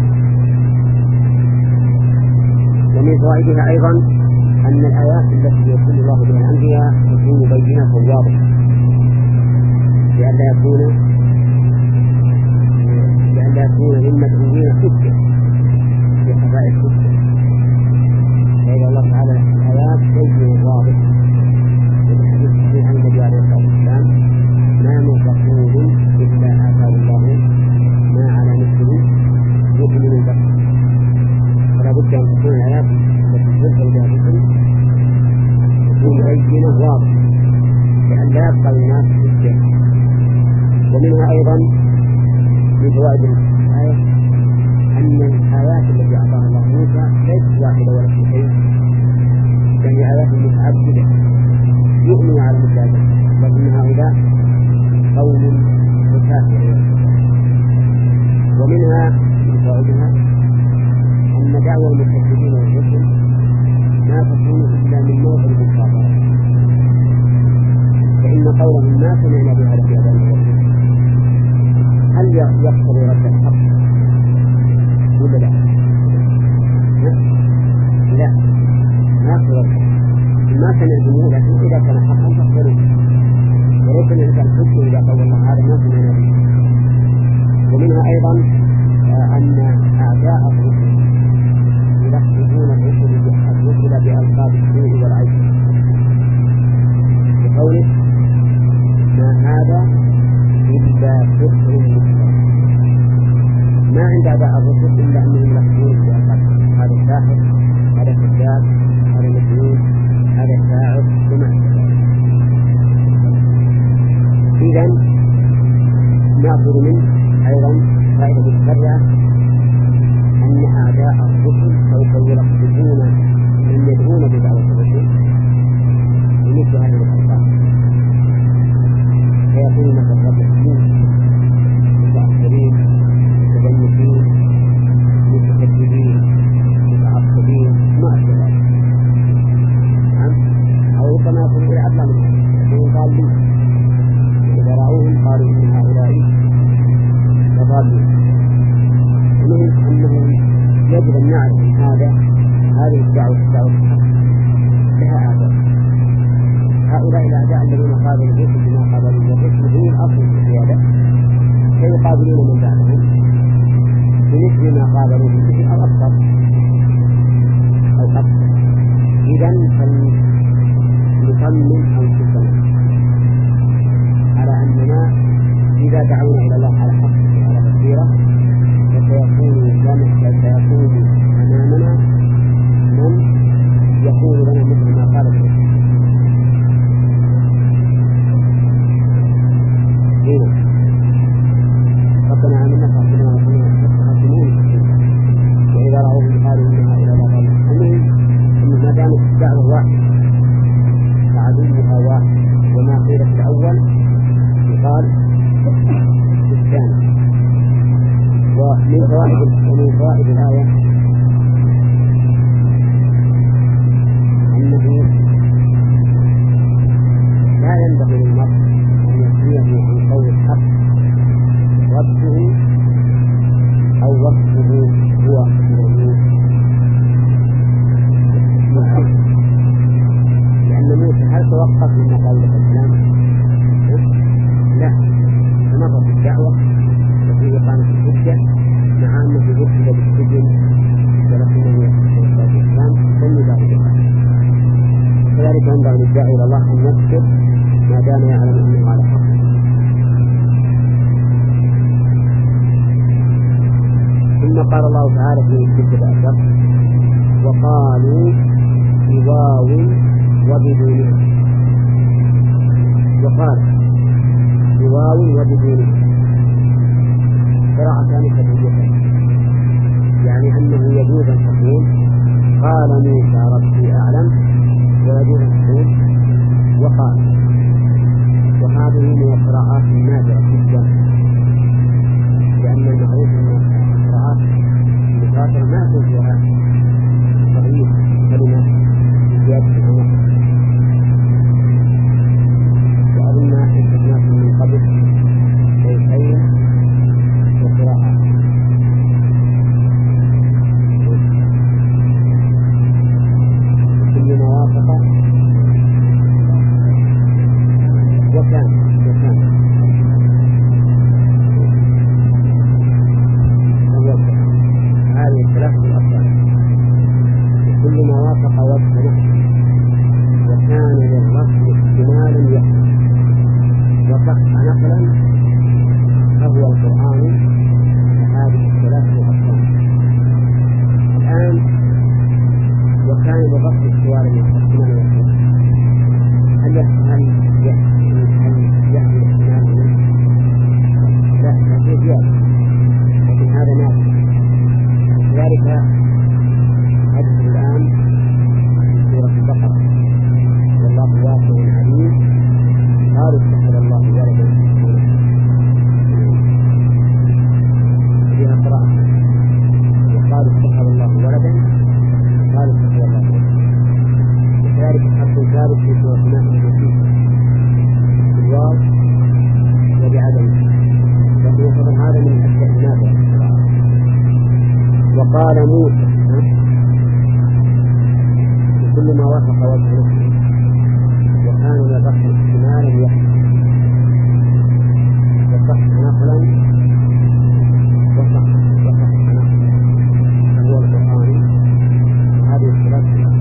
ومن فوائدها أيضا أن الآيات التي يرسل الله بها الأنبياء تكون بينة واضحة لئلا يكون لئلا يكون للمدعوين حجة في خفاء الحجة. فإذا الله تعالى الآيات بين واضح والحديث صحيح عن النبي عليه الصلاة والسلام ما من رسول إلا آتاه الله ما على مثله يؤمن البشر. فلا بد أن تكون الآيات التي تنزل بها الرسل تكون بينة واضحة لئلا يبقى الناس حجة. ومنها أيضا من فوائد الآية أن الآيات التي أعطاها الله موسى ليست واحدة ولا شيء، بل هي آيات متعددة يؤمن على مثل لكن هؤلاء قوم مكافر. ومنها من فوائدها أن دعوى المكذبين والرسل ما تكون إلا من موضع المخاطرة، فإن قولهم ما سمعنا بهذا في هذا الوقت هل يقتضي رد الحق ولا لا؟ لا، ما يقتضي ما سمعتموه، لكن إذا كان حقا فاقبلوه. وليس الإنسان حجة إذا قال الله هذا ما سمعنا به. ومنها أيضا أن أعداء الرسل يلقبون الرسل بألقاب السوء والعيب بقوله ما هذا إلا سحر مفترى. ما عند أعداء الرسل إلا أنهم يلقبون بألقاب هذا ساحر، هذا كذاب، هذا مجنون، هذا شاعر وما أشبه. إذن نأخذ منه أيضا فائدة الشريعة أن أعداء الرسل سوف يلقبون من يدعون بدعوة الرسل بمثل هذه الألقاب، فيكون مثل الرجل متأخرين متجنسين متكذبين متعصبين ما أشبه ذلك. أو كما يكون إلى أدنى منهم قال لي إذا رأوهم قالوا إن هؤلاء لضالون. هؤلاء الأعداء الذين قابلوا الرسل بما قابلوا الرسل هم الأصل في القيادة، فيقابلون من بعدهم بمثل ما قابلوا به أو أكثر أو أكثر. إذن فلنصمم أنفسنا على أننا إذا دعونا إلى الله على حق وعلى بصيرة فسيكون سيكون أمامنا من يقول لنا مثل ما قال الرسول. ربنا آمنا فاغفر لنا وارحمنا وإذا رأوهم قالوا إنها إلى الله المهم أن ما دامت الدعوة واحدة فعدوها واحد، وما قيل في الأول يقال في الثاني. ومن فوائد ومن فوائد الآية أنه لا ينبغي للمرء أن يحميه عن قول الحق ربه أو وصفه هو العلوم، لأن موسى هل توقف من قول الإسلام؟ لا، استمر في الدعوة وفي إقامة الحجة مع أنه يرسل بالسجن ولكنه يحصل الإسلام ثم ذلك. كذلك ينبغي للداعي إلى الله أن يكتب ما دام يعلم أنه على حق. ثم قال الله تعالى في الجزء الأخير وقالوا بواو وبدونه، وقال بواو وبدونه قراءتان كتبيتين، يعني أنه يجوز أن تقول قال موسى ربي أعلم، ويجوز أن تقول وقال. وهذه من القراءات النادرة جدا، لأن المعروف أن القراءات المتواترة ما يكون فيها تغيير كلمة زيادة العمر. وأظن أن من قبل شيئين وقراءات كل ما وافق وكان وكان هذه الثلاثة الأفضل كل ما وافق وجه وكان للرسل احتمالا يحمل وصح نقلا فهو القرآن. هذه الثلاثة الأفضل الآن وكان للرسل احتمالا يحمل هل يحمل هل يحمل احتمالا؟ لا، لا في زيادة، لكن هذا نافع. ذلك حدث الآن في سورة البقرة والله واسع عليم قالوا اتخذ الله ولدا فيها قراءة وقالوا اتخذ الله ولدا قالوا اتخذ الله ولدا. وذلك حق ثابت في سورة النحل بالواو وبعدم، وهو هذا من الأشياء النافعة. وقال موسى كل ما وافق وجهه وكان للرسل احتمالا يحمل وصح نقلا وصح وصح نقلا فهو القرآن. هذه الثلاث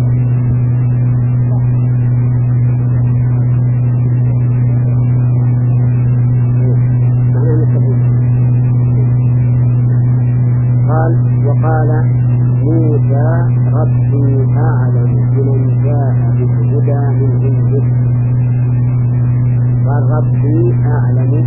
قال وقال موسى ربي أعلم بمن جاء بالهدى من عنده. قال ربي أعلم،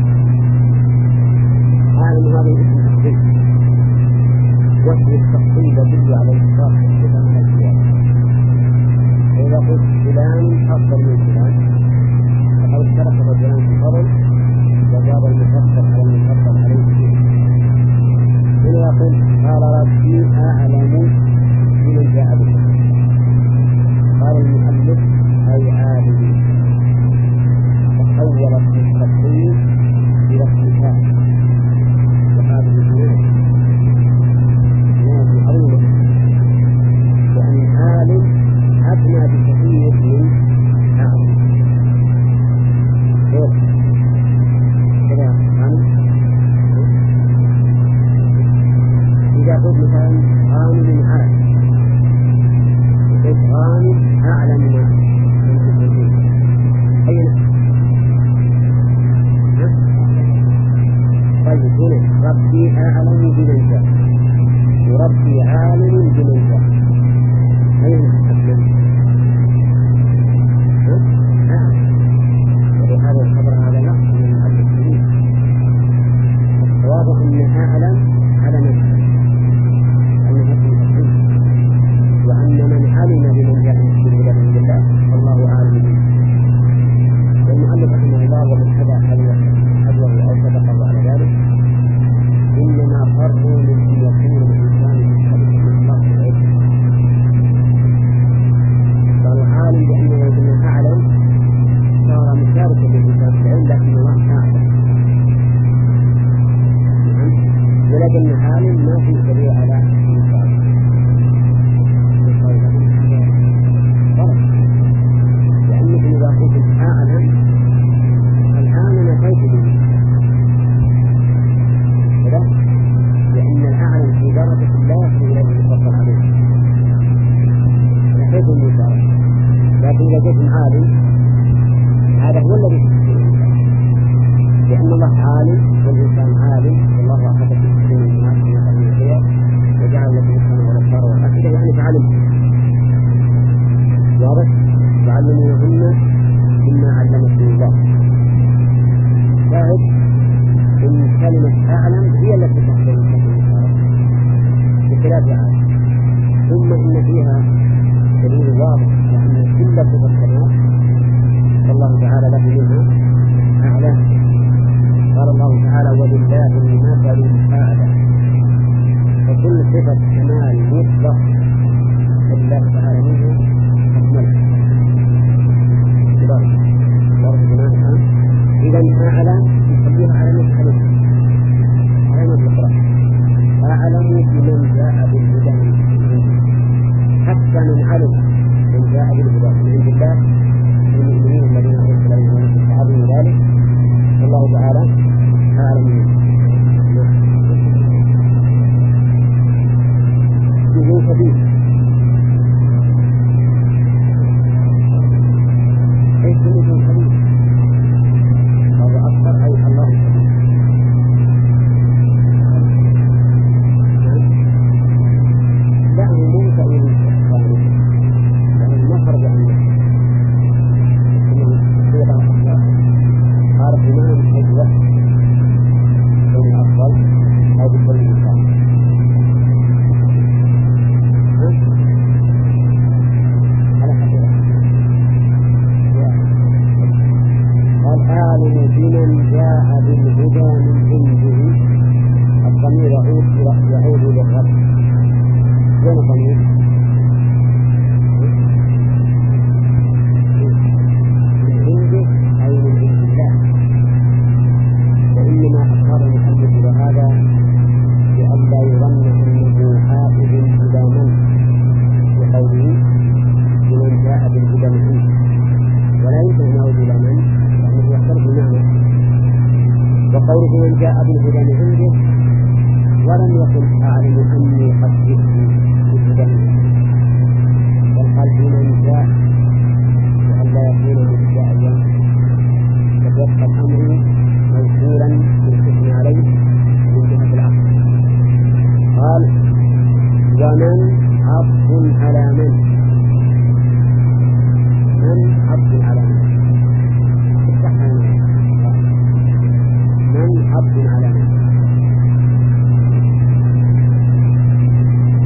أعلم هذا الاسم تحقيق، واسم التحقيق يدل على الإشراف والصفة من الزيادة. فإذا قلت فلان أفضل من فلان فقد اشترك رجلان في الفضل وجاب المفضل على المفضل عليه. هنا يقول قال ربي أعلم بمن جاء به. قال المؤلف أي عالم، تحول التحقيق بمن شاء يربي عالم بمن شاء أين أسلم ولهذا الخبر هذا نقص من المؤلفين. الصواب أن أعلم على نفسه أنها تنفذ، وأن من علم بمن جاء بالهدى من عند الله الله أعلم به. والمؤلف رحمه الله ومن حدا حذوه أو صدق على ذلك إنما فروا من يكون الإنسان مختلفا من الله العلم. فالعالم بأنه بما أعلم صار مشاركا بالإنسان في العلم، لكن الله أعلم. ولكن العالم ما في دليل على المشاركة. لأنه إذا قلت أعلم العالم نفيت به، لأن الأعلم في درجة لا يصل إليه المفضل عليه نفيت المشاركة. لكن إذا جئت عالم هذا هو الذي يستطيع، لأن الله عالم والإنسان عالم، والله أخذ في السنين الناس من أهل الخير وجعل لكم السمع والأبصار والأفئدة، يعني فعلم واضح تعلمونهن مما علمكم الله. شاهد إن كلمة أعلم هي التي تحتوي المشاركة بخلاف عالم. ثم إن فيها دليل واضح وأن كل صفة الكلمات الله تعالى له منها أعلى. قال الله تعالى ولله المثل الأعلى، وكل صفة كمال مطلق لله تعالى منه أكمله. إذا أعلى يخبرها على مسألة على مسألة أعلم بمن جاء بالهدى حتى من علم من جاء بالهدى من عند الله المؤمنين الذين أرسل إليهم يستعبون ذلك، والله تعالى أعلم به كبير. ليس منه كبير هذا أكبر، أي الله كبير. لا يموت إليه لأن النفر بأنه قال إمام الحجوة كون أفضل أو بكل إنسان. على حسب قال أعلم بمن جاء بالهدى من عنده. الضمير يعود يعود للرب. وين الضمير؟ وإنما أشار المؤلف إلى هذا لئلا يظن أنه حافظ إلى من بقوله بمن جاء بالهدى من عنده، ولا يمكن أن يعود إلى من لأنه يختلف المعنى. وقوله من جاء بالهدى من عنده ولم يقل أعلم أني قد جئت بالهدى من عنده، بل قال بمن جاء لئلا يكون مبتدئا فيبقى الأمر موصولا بالحكم عليه من جهة العقل. قال ومن عبد على من، من عبد على من من عبد على من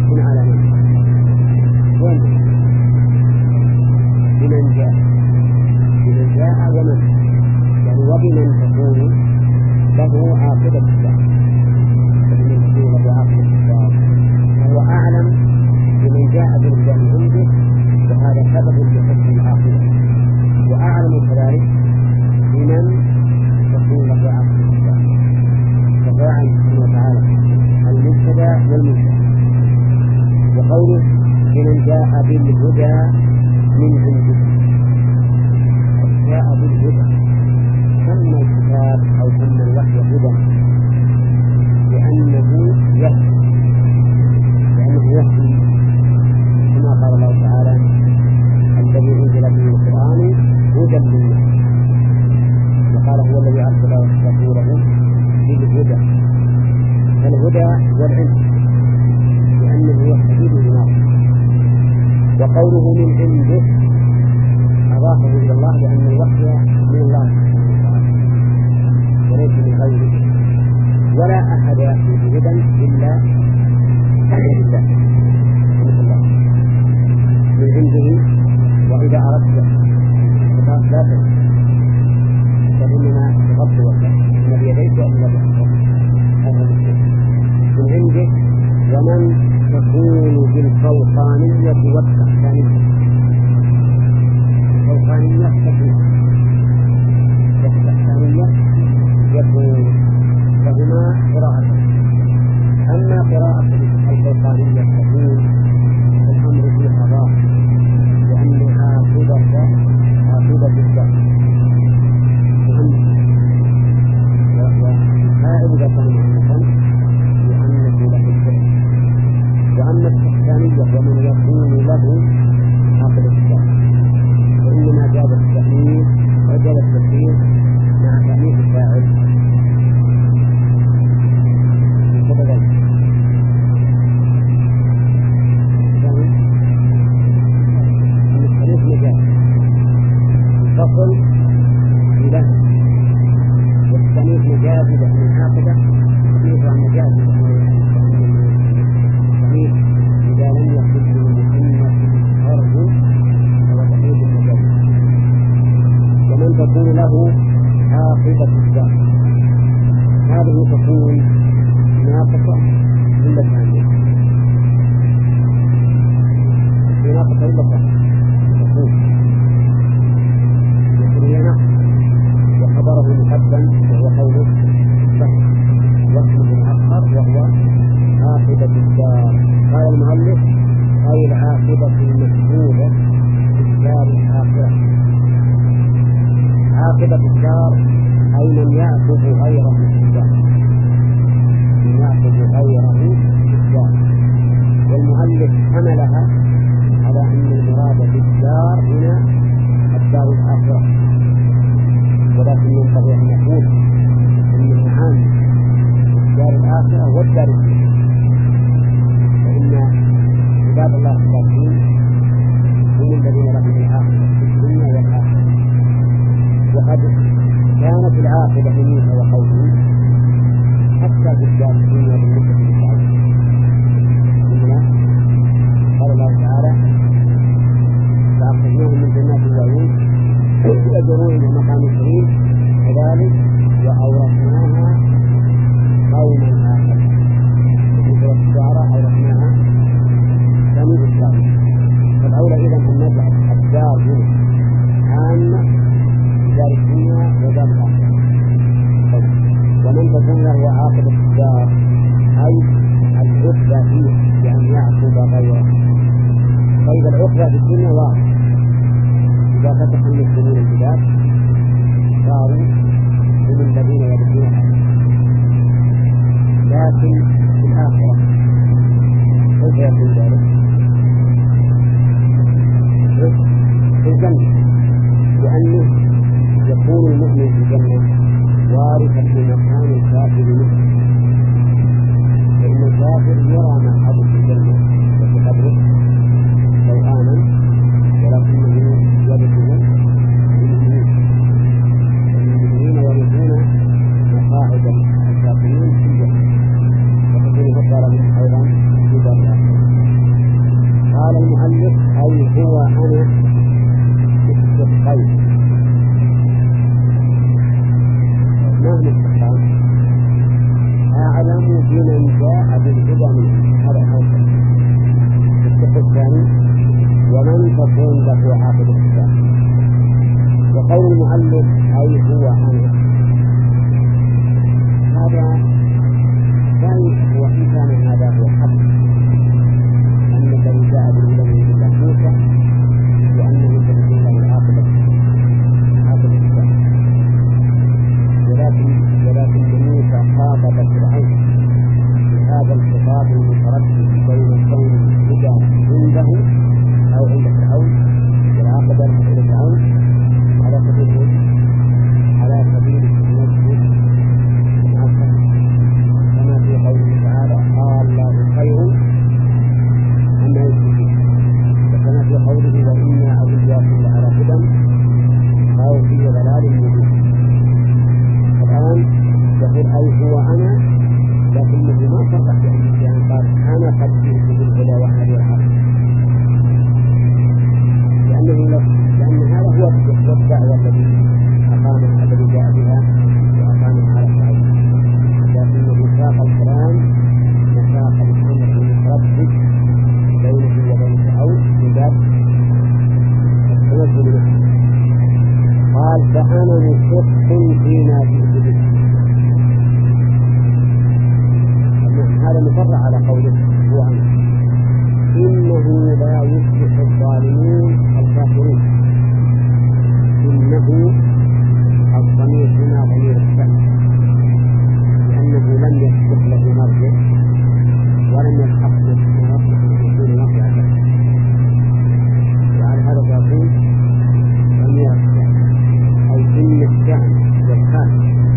من على من وين بمن جاء بمن جاء ومن يعني وبمن تكون له عاقبة الدار وبمن تكون له عاقبة الدار وهو أعلم بمن جاء بالهدى من عنده وهذا سبب لحسن العاقبة وأعلم كذلك بمن تكون له عاقبة الدار فقال سبحانه وتعالى المبتدأ والمنتهى. وقوله بمن جاء بالهدى من عنده جاء بالهدى سمى الكتاب أو سمى الوحي هدى لأنه يهدي لأنه يهدي كما قال الله تعالى الذي أنزل به القرآن هدى للناس وقال هو الذي أرسل رسوله بالهدى فالهدى والعلم لأنه يهتدي بناصر. وقوله من عنده أضافه إلى الله لأن الوحي من الله سبحانه وتعالى وليس من غيره ولا أحد يأتي بهدى إلا بالله الله من عنده. وإذا أردت فقط لا تنسى فإننا تغطي وقت من يديك إلا بالحق هذا المسلم من عنده. ومن تكون بالفوقانية والتحتانية الفوقانية تكون والتحتانية يكون فهما قراءة. أما قراءة الفوقانية تكون الأمر فيها ضاع لأنها عاقبة عاقبة الدار وهذا كان معنى لأنه له الدار. وأما التحتانية ومن يكون له عاقبة الدار وإنما جاب التأمين وجاب التفسير مع تأمين الفاعل بسبب ذلك. أن الحديث مجاز الفصل له والتأمين مجاز لأن العاقبة يضيفها مجاز التأمين إذا لم يكن المهمة فرض فهو تأمين المجاز. ومن تكون له عاقبة الدار هذه تكون ناقصة إلا الثانية ناقصة إلا الثانية تكون يكون هي ناقصة وخبره مقدم وهو قوله واسمه الآخر وهو عاقبة الدار. قال المؤلف أي العاقبة المشهورة في الدار الآخرة. عاقبة الدار أي من يعقب غيره في الدار من يعقب غيره في الدار. والمؤلف حملها على أن المراد بالدار هنا الدار الآخرة ولكن ينبغي أن يقول أنها عامة الدار الآخرة والدار الدنيا فإن عباد الله الصالحين هم الذين لهم العاقبة في الدنيا والآخرة. وقد كانت العاقبة منه وقوله حتى في الدار الدنيا بالنسبة للعاقبة. قال الله تعالى فأخرجناهم من جنات وعيون يجرون إلى مقام كريم كذلك وأورثناها قوما آخر مثل الشعراء أورثناها بني إسرائيل. فالأولى إذن أن نجعل الدار عامة دار الدنيا ودار الآخرة. ومن تكون له عاقبة الدار أي العقبة فيه بأن يعقب غيره. طيب العقبة في الدنيا واحد إذا فتح المسلمين البلاد صاروا هم الذين يرثونها. لكن في الآخرة كيف يكون ذلك؟ في الجنة لأنه يكون المؤمن في الجنة وارثا لمكان الكافر منه فإن الكافر يرى ما حدث في الجنة وفي قبره لو آمن ولكنه يدخل المؤمنين هو أنا استحقيت. ما هو الاستحقاق؟ أعلم بمن جاء بالهدى منه، هذا الحوصل. الشق الثاني ومن تكون له عاقبة الكتاب. وقول المؤلف أي هو أنا، هذا ثاني وإن كان هذا هو الحق أن الذي جاء بالهدى من الله موسى، وأنه تكون له عاقبة عاقبة الكتاب. ولكن ولكن موسى خاطب فرعون بهذا الخطاب المتردد بين كون الهدى عنده أو عند فرعون والعاقبة عند فرعون على سبيل على سبيل التنزل العقل، كما في قوله تعالى قال الله خير عما يشركون، وكما في قوله وإنا أولياءكم لعلى هدى أو في ضلال مبين. الآن يقول أي هو أنا، لكنه ما صرح بأن قال أنا قد جئت بالهدى وأهل الحق، لأنه لأن هذا هو الدعوة الذي أقام الذي جاء بها وأقام على الحق، لكنه ساق الكلام وساق الأمر المتردد بينه وبين فرعون من باب التنزل له. قال فأنا مشق فيما جئت به. هذا مفرع على قوله هو أنا. إنه لا يفلح الظالمون الكافرون. إنه الضمير هنا ضمير الشأن، لأنه لم يسبق له مرجع ولم يلحق به ما يصلح أن يكون مرجعا، وعلى هذا يقول ضمير الشأن أي إن الشأن والحال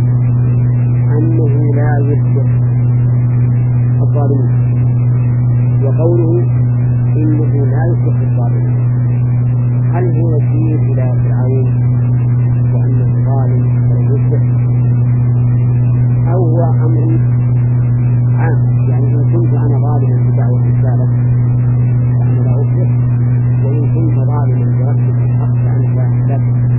أنه لا يفلح الظالمين. وقوله إنه لا يفلح الظالمين، هل هو يشير إلى فرعون وأنه ظالم ولم يفلح، أو هو أمر عام؟ يعني إن كنت أنا ظالما بدعوة الرسالة فأنا لا أفلح، وإن كنت ظالما برد الحق فأنت لا تفلح.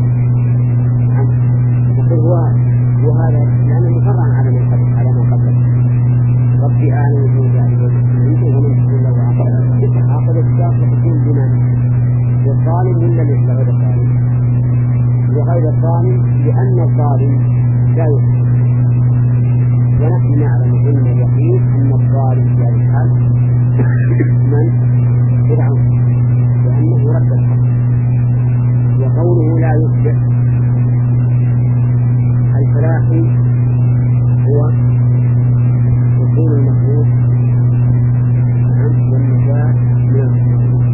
نقول هو وهذا لأنه مفرع على من قبل على ما قبله. ربي أعلم بذلك ومن ومن تكون له عاقبة عاقبة الكتاب فتكون بمن الظالم ولا لغير الظالم؟ لغير الظالم، لأن الظالم لا يفلح، ونحن نعلم علم اليقين أن الظالم في هذه الحال من فرعون، لأنه رد الحق. وقوله لا يفلح الفلاح هو وصول المخلوق والنجاة من المخلوق،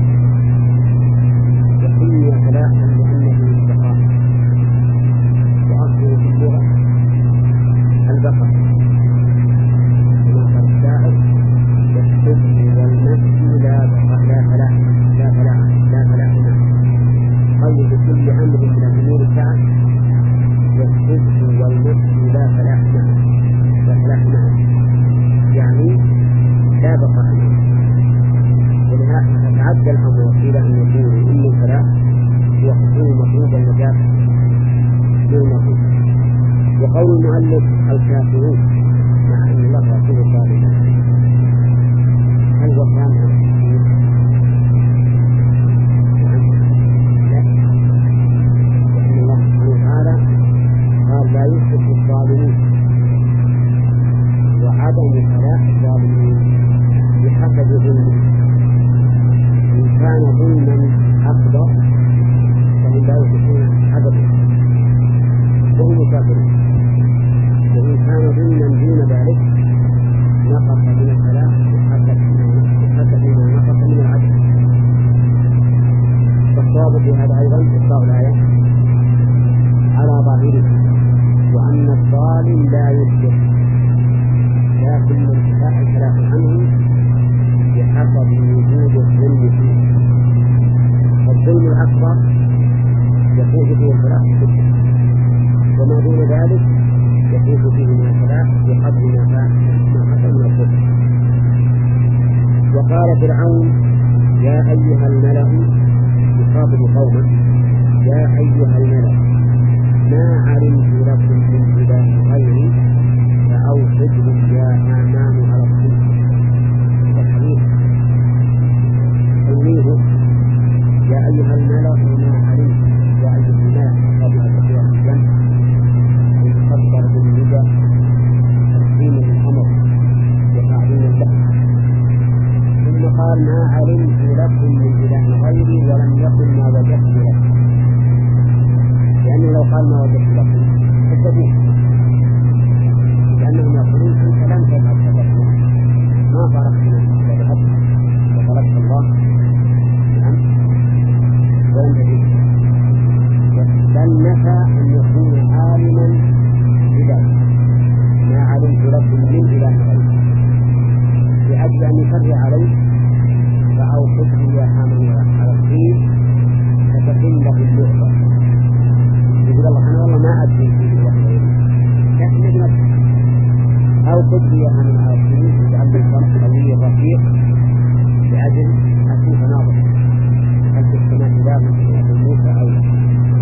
وسمي فلاحا لأنه البقاء، وأصله في اللغة البقاء، كما قال الشاعر والسجن والنسج لا بقاء لا فلاح لا فلاح لا فلاح قول بكل أمر من الأمور الساعة والسجن والنسج لا فلاح لا فلاح يعني لا بقاء له. ولهذا تعدى الأمر إلى أن يكون إن الفلاح هو حصول مطلوب النجاة من المطلوب. وقول المؤلف الكافرون مع أن الله رسول الظالمين، هل هو كان لا؟ لأن الله سبحانه وتعالى قال لا يفلح الظالمين، وعدم فلاح الظالمين بحسب ظلمه. إن كان ظلما أكبر فهم لا يفلحون أبدا وهم كافرون، وإن كان ظلما دون ذلك نقص من الفلاح بحسب ما نقص من العدل. فالصواب في هذا أيضا إطلاق الآية على ظاهرها، وأن الظالم لا يفلح، لكن انتفاع الفلاح عنه بحسب وجود الظلم فيه. الظلم الأكبر يفوز فيه الفلاح بالكفر، وما دون ذلك يفوز فيه من الفلاح بقدر ما حصل من الكفر. وقال فرعون يا أيها الملأ يخاطب قومه يا أيها الملأ ما علمت لكم من إله غيري فأوقد لي يا هامان على الطين. والحديث تنويه يا أيها الملأ ما علمت يا أيها الناس قبل كثيرا الجنة يكبر بالندى تقديم الأمر وتعظيم اللحم. ثم قال ما علمت لكم من إله غيري ولم يكن ما وجدت لكم، لأنه لو قال ما وجدت لكم فالسبيل، لأنهم يقولون أنت لم تذهب تذهب ما فرقنا إذا ذهبت وطلبت الله نعم ولم تجد، بل نفى أن يكون عالما بذلك ما علمت لكم من إله غيري لأجل أن يفرع عليه فأوقد لي يا هامان على الطين فتكن له اللعبة. يقول الله أنا والله ما أدري في إله غيري لكن نجمت أوقد لي يا هامان على الطين واجعل لي صمت قوي رفيق لأجل أكون ناظر هل في السماء إله من موسى أو لا.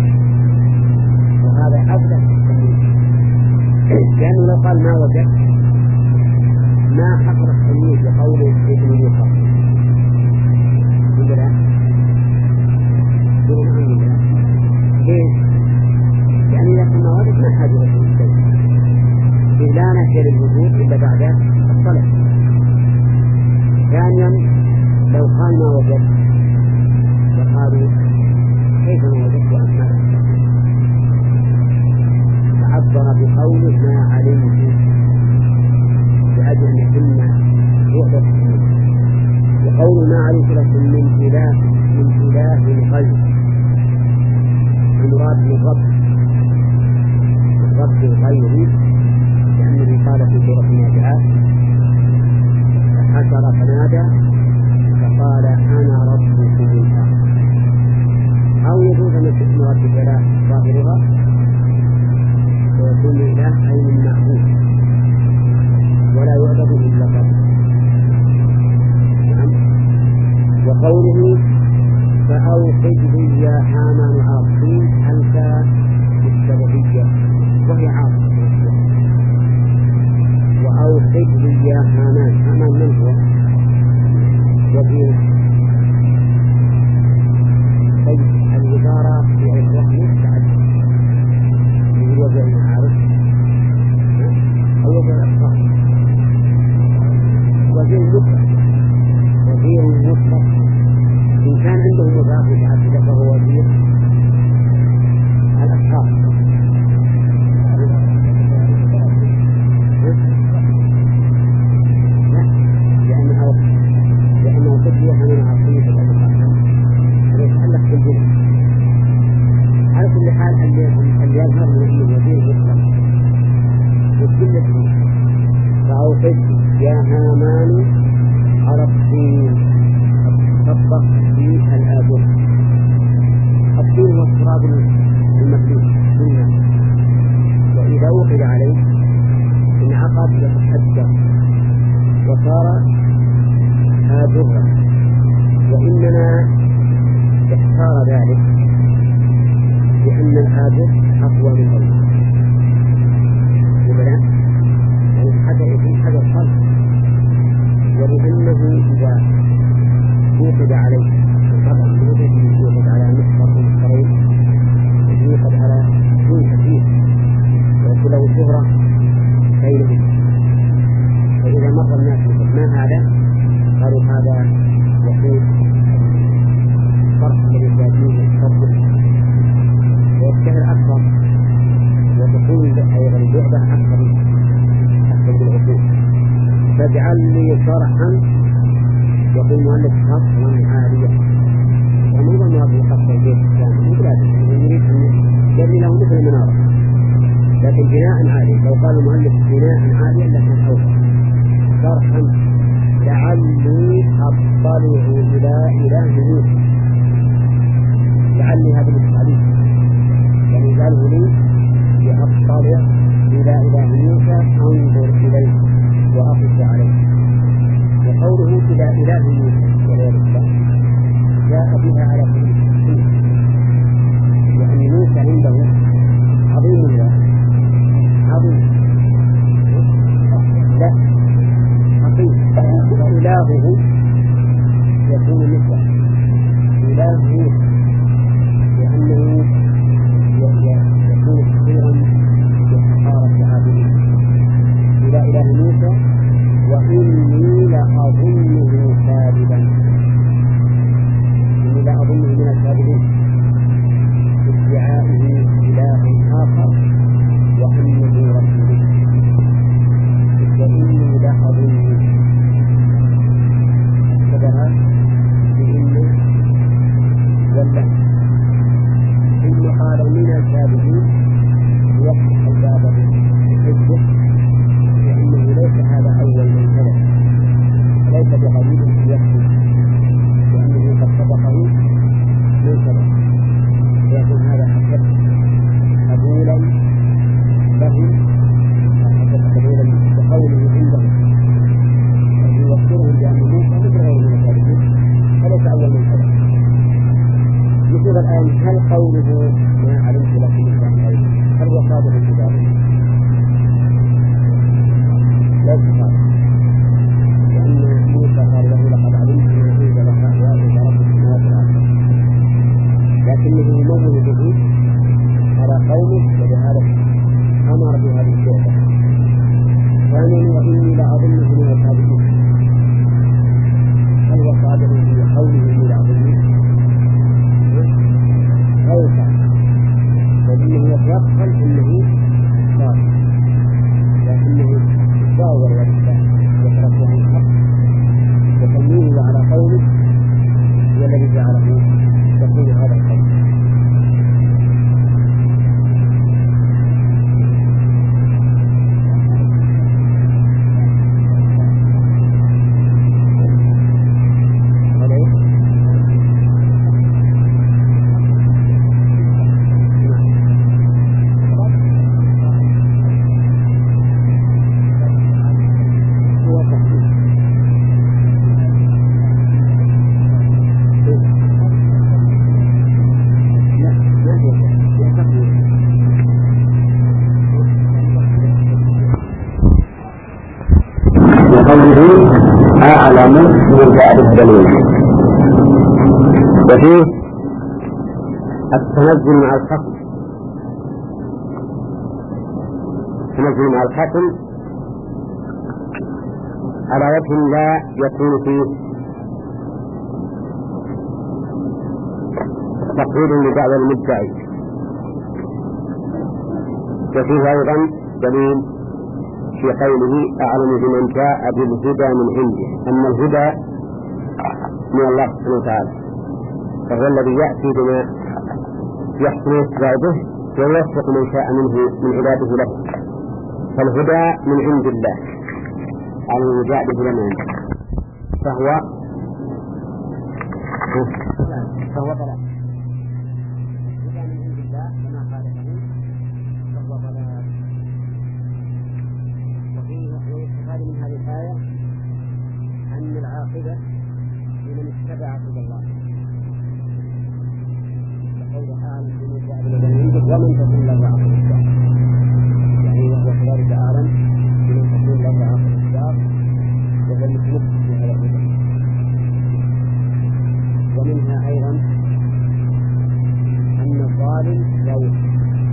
وهذا أبلغ التمييز، لأنه لو قال ما وجدت ما حصل التمييز لقوله ابن موسى يقول لا يقول عن الله. ليش؟ لأن إذا كنا وجد ما حاجة للشيء إذ لا نشر الوجود إلا بعد الطلب. ثانيا لو قال ما وجد فقالوا كيف ما وجدت وأنت ماذا؟ فعبر بقوله ما علمت لأجل أن يتم وحدة التمييز. وقول ما علمت لكم من إله من إله غير المراد بالرب الرب الغيري، لأنه قال في سورة النازعات فحشر فنادى فقال أنا ربكم الأعلى. أو يجوز أن يكون رب الإله ظاهرها ويكون الإله أي من معبود ولا يعبد إلا الله. نعم. وقوله فأوقد لي يا هامان على الطين أنت بالسببية وهي عاصمة. وأوقد لي يا هامان، هامان من هو؟ وزير طيب الوزارة في عين الرحمة تعدد من وزير المعارف أو وزير الأشخاص. وزير مطلق وزير مطلق إن كان عنده مضاف يتعدد فهو وزير الأشخاص. لا لأنه لأنه تجيه من عصية الأشخاص هذا يتعلق بالجنة. على كل حال اللي يظهر من وزير مطلق والجنة فيه. فأوقد يا هامان على الطين تطبق في الآبر. الطين هو التراب المكتوب منها، وإذا وقد عليه انعقد يتحدى وصار آبرا. وإنما اختار ذلك لأن الآبر أقوى من الله وبلا يعني حدث حدث الخلق، ولأنه إذا يوقد عليه طبعا يوجد يوقد على مصدر ومصدرين يوقد على دون كثير ويكون له شهرة بينهم. فإذا مر الناس ما هذا قالوا هذا وقود فرق للذاتين التفضل ويشتهر أكثر وتكون أيضا الجعبة أكثر أكثر بالعقول. فاجعل لي شرحا يقول مؤلف خاصة عالية ومن ضمن خاصة البيت الإسلامي مثل هذا يريد أن يبني له مثل المنارة لكن بناء عالي. لو قال المؤلف بناء عاليا لكن أوفى شرحا لعلي أطلع إلى إله موسى. لعلي هذا التعليق يعني قاله لي لأطلع إلى إله موسى أنظر إليه وأقف عليه. وقوله إلى إله موسى وغير الله وقوله ما علمت لكم من غيره هل هو صادق في ذلك؟ ليس صادق، لأن موسى قال له لقد علمت ما أنزل هؤلاء إلى رب السماوات والأرض، لكنه يموه به على قومه ولهذا أمر بهذه الشركة. ثانيا وإني لأظنه من الكاذبين، هل هو صادق في قوله إني لأظنه؟ غير صادق، لأنه يتوقع أنه صادق لكنه يتجاور والإسلام يترك عن الحق وتمييزه على قوله هو الذي جعله يقول هذا القول. قوله أعلم من بعد الدليل، وفيه التنزل مع الخصم. التنزل مع الخصم على وجه لا يكون فيه تقرير لدعوى المدعي، وفيه أيضا دليل في قوله أعلم بمن جاء بالهدى من عنده، أن الهدى من الله سبحانه وتعالى، فهو الذي يأتي بما يحسن الاتباع به ويوفق من شاء منه من عباده له، فالهدى من عند الله على من جاء بالهدى من عنده، فهو فهو ضلال. من هذه الآية أن العاقبة لمن اتبع هدى الله، وقول أعلم بمن جاء بالهدى من عنده ومن تكون له عاقبة الدار، يعني وهو كذلك أعلم بمن تكون له عاقبة الدار وهو المتمسك بهذا الهدى. ومنها أيضا أن الظالم لا يؤمن،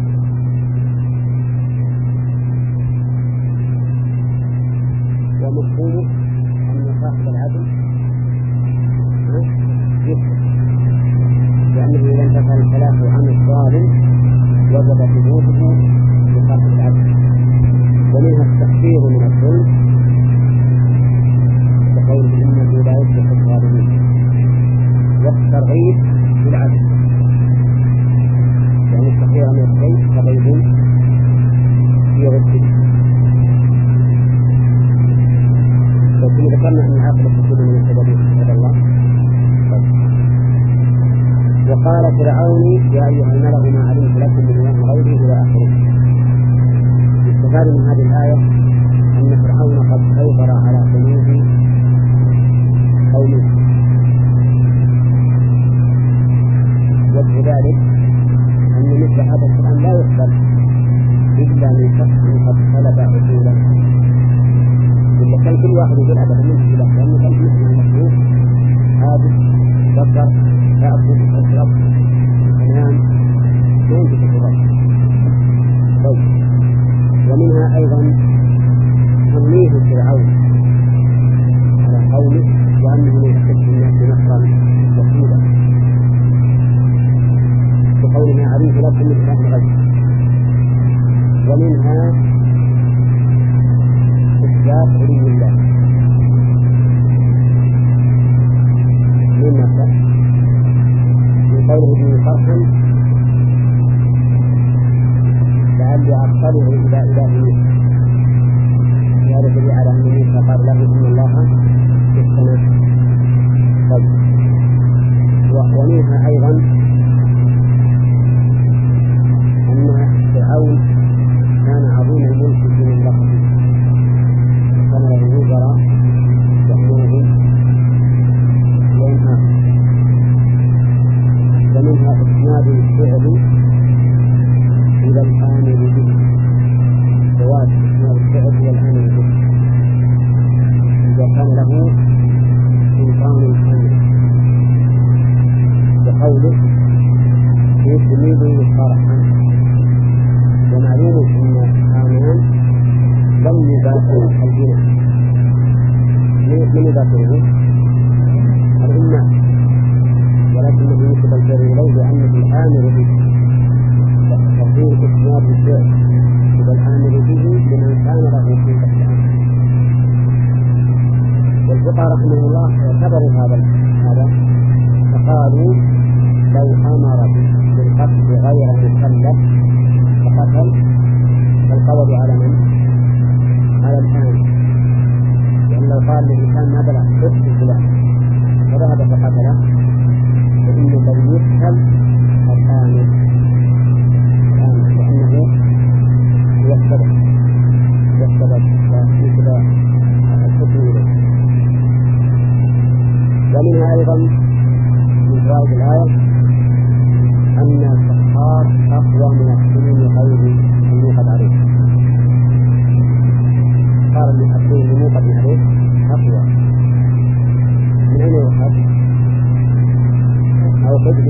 ومفهومه أن صاحب العدل يكفر، لأنه إذا انتفى الخلاف عن الظالم وجب ثبوته لصاحب العدل. ومنها التحذير من الظلم بقوله إنه لا يفلح الظالمين، والترغيب بالعدل، يعني التحذير من الظلم ترغيب في ضده. لكن ذكرنا أن العاقبة تكون من السبب هذا الله. وقال فرعون يا أيها الملأ ما علمت لكم من إله غيري إلى آخره. يستفاد من هذه الآية أن فرعون قد سيطر على قلوب قومه، وجه ذلك أن مثل هذا القرآن لا يقبل إلا من شخص قد طلب عقوله، إلا كان كل واحد يقول أبدا من إله، لأنه كان مثل المخلوق هذا بكر تأكل تشرب تنام ما يمكن تتغير. طيب، ومنها أيضا تمليه فرعون على قوله وأنه يحب الناس نصرا وحيدا، بقوله عليه لكم من إله غيره. ومنها إثبات علو الله مما من قوله ابن فرحا لعلي أطلع إلى إله موسى، هذا دليل على أن موسى قال له إن الله في السماء. طيب، ومنها أيضا أن فرعون كان عظيم الملك في مملكته، كان له وزراء يأمرهم وينهاهم. ومنها إسناد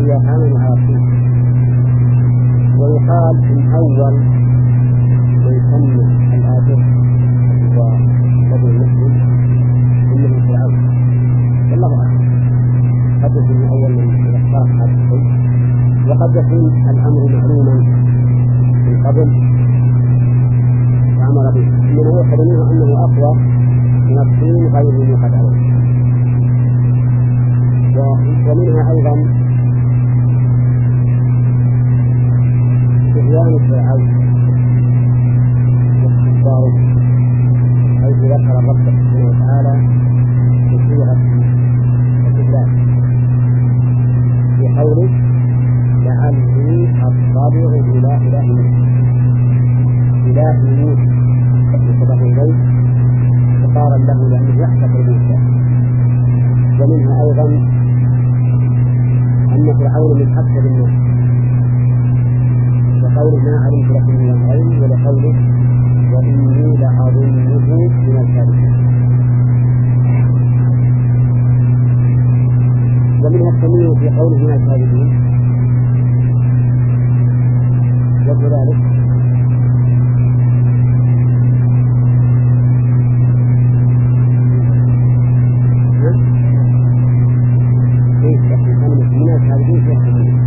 هي ثمن عاصي. ويقال من أول من سمى الآجر ورجل المسلم إنه فرعون، والله أعلم. قد يكون أول من اختار هذا الشيء، وقد يكون الأمر معلوما من قبل وأمر به، من يؤخذ منه أنه أقوى من الطين غير موقد عليه. ومنها أيضا استهوان فرعون واستكباره، حيث ذكر الرب سبحانه وتعالى بصيغة الاستدلال في قوله لعلي أطلع إلى إله موسى. إله موسى يصبح إليه فقارا له لأنه يحتفل موسى. ومنها أيضا أن فرعون من أكثر الناس، وقوله ما علمت لكم من العلم، ولقوله وإني لأظنه من الكاذبين. ومنها التمييز في قوله من الكاذبين، وكذلك من الكاذبين في الحديث،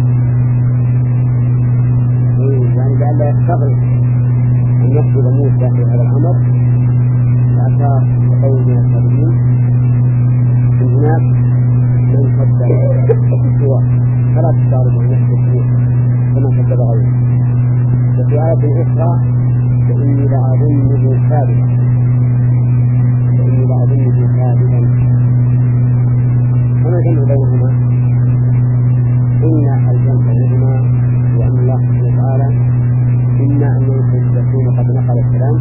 يعني لئلا يستغرب أن يقصد موسى في هذا الأمر، فأشار بقول من الكاذبين. من هناك من كذب سوى فلا تستغرب أن يحدث موسى كما كذب غيره. وفي آية أخرى فإني لأظنه كاذبا، فإني لأظنه كاذبا. وما الجمع بينهما؟ إن الجمع بينهما وأن الله سبحانه وتعالى إما أن يكون قد نقل الكلام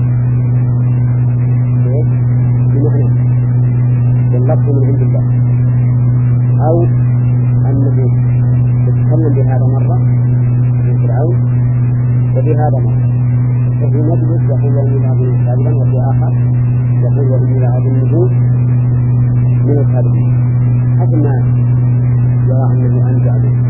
بمعنى باللفظ من عند الله، أو أنه يتكلم بهذا مرة من فرعون وبهذا مرة، وفي مجلس يقول وإني لأظنه كاذبا، وفي آخر يقول وإني لأظنه من الكاذبين، حتى ما يرى أنه أنجع به.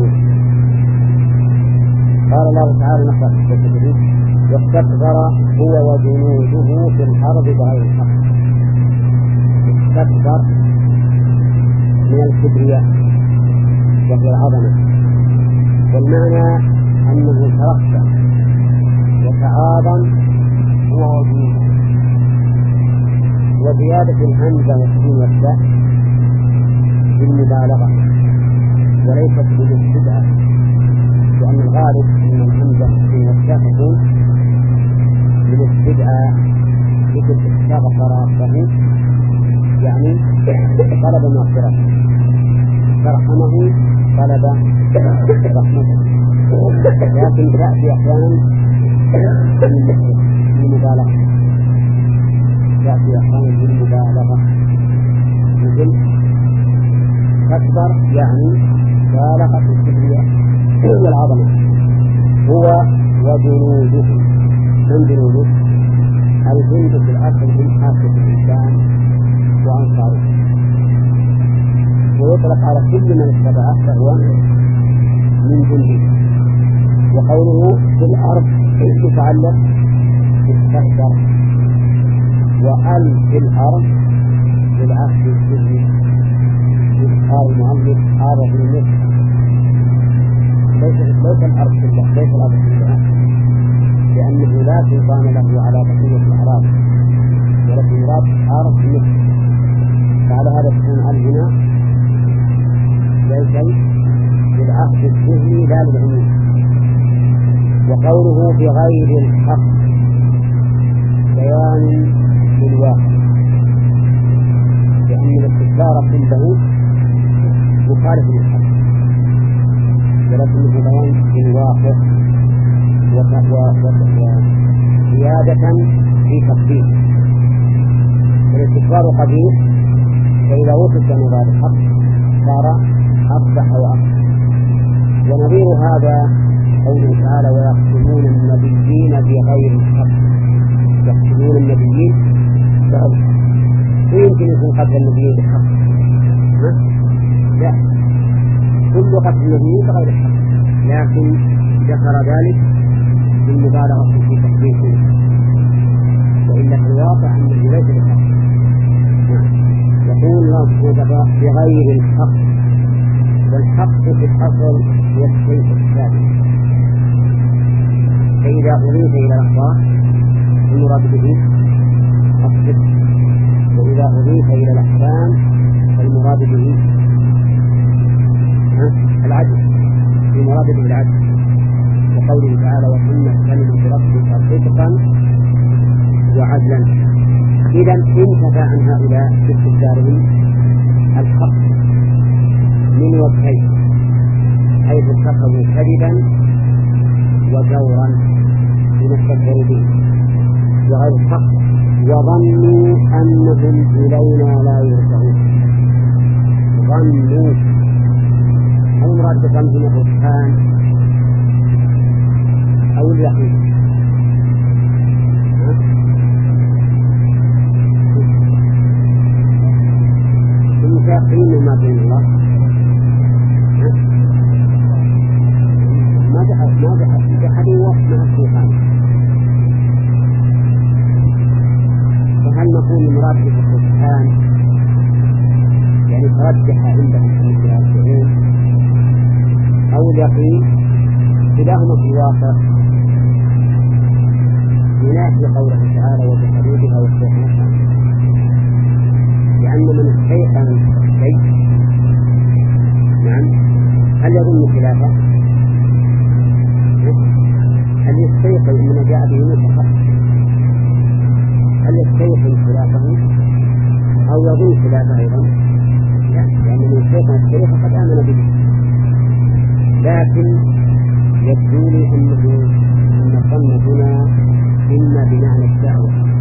قال الله تعالى نقرأ في التدريب واستكبر هو وجنوده في الأرض بغير الحق. استكبر من الكبرياء وهي العظمة، والمعنى أنه ترفع وتعاظم هو وجنوده. وزيادة الهمزة والسين والتاء بالمبالغة وليست بالاستدعاء، لأن الغالب أن الهمزة والتاء تكون بالاستدعاء، مثل استغفر ربه يعني طلب مغفرة، فرحمه طلب رحمته. لكن تأتي أحيانا بالمبالغة، تأتي أحيانا بالمبالغة، مثل أكبر يعني بالغ في الكبرياء والعظمة. هو وجنوده، من جنوده؟ الجند في الأصل من حافظ الإنسان وأنصاره، ويطلق على كل من اتبعه فهو من جنده. وقوله في الأرض يتعلق بالتكبر، وأل في الأرض بالعكس الجنة. قال المؤلف هذا في النصف ليس ليس الأرض كلها، ليس الأرض كلها، لأنه لا سلطان له على بقية الأراضي، ولكن يراد أرض النصف. فعلى هذا تكون الهنا ليس بالعهد الذهني لا للعموم. وقوله بغير الحق بيان للواقع، لأن الاستكبار كله مخالف للحق، ولكنه بيان للواقع وزيادة في تقدير. فالاستكبار قبيح، فإذا وصف مراد الحق صار أقبح وأقبح. ونظير هذا قوله تعالى ويقتلون النبيين بغير الحق. يقتلون النبيين بغير الحق، ويمكن يكون قتل النبيين بالحق؟ لا، كل وقت النبي بغير الحق، لكن ذكر ذلك بالمبالغة في تحقيقه، وإلا في الواقع أنه ليس بالحق. يقول لفظ بغير الحق، والحق في الأصل هو الشيء الثابت، فإذا أضيف إلى الأخبار المراد به الصدق، وإذا أضيف إلى الأحكام فالمراد به العدل، المراد به العدل، وقوله تعالى وإن كلمة ربك صدقا وعدلا. إذا انتفى عن هؤلاء باستبدالهم الحق من وجهين، حيث اتخذوا كذبا وجورا لنستدبر به وغير الحق، وظنوا أنهم إلينا لا يرجعون. ظنوا المراد بظن الرجحان أو اليقين. المتيقين ما بين الله ما جحد ما جحد جحدوا مع الشيطان. فهل نقول المراد بالرجحان يعني ترجح عندهم في الشيء أو اليقين؟ كلاهما في الواقع ينافي قوله تعالى وجحدوا بها واستيقنتها، لأن من استيقن شيء نعم هل يظن خلافه؟ هل يستيقن من جاء به متحقق؟ هل يستيقن خلافه أو يظن خلافه أيضا؟ لا، لأن من استيقن الشيء فقد آمن به. لكن يبدو لي أنه أن الظن هنا إما بمعنى الدعوة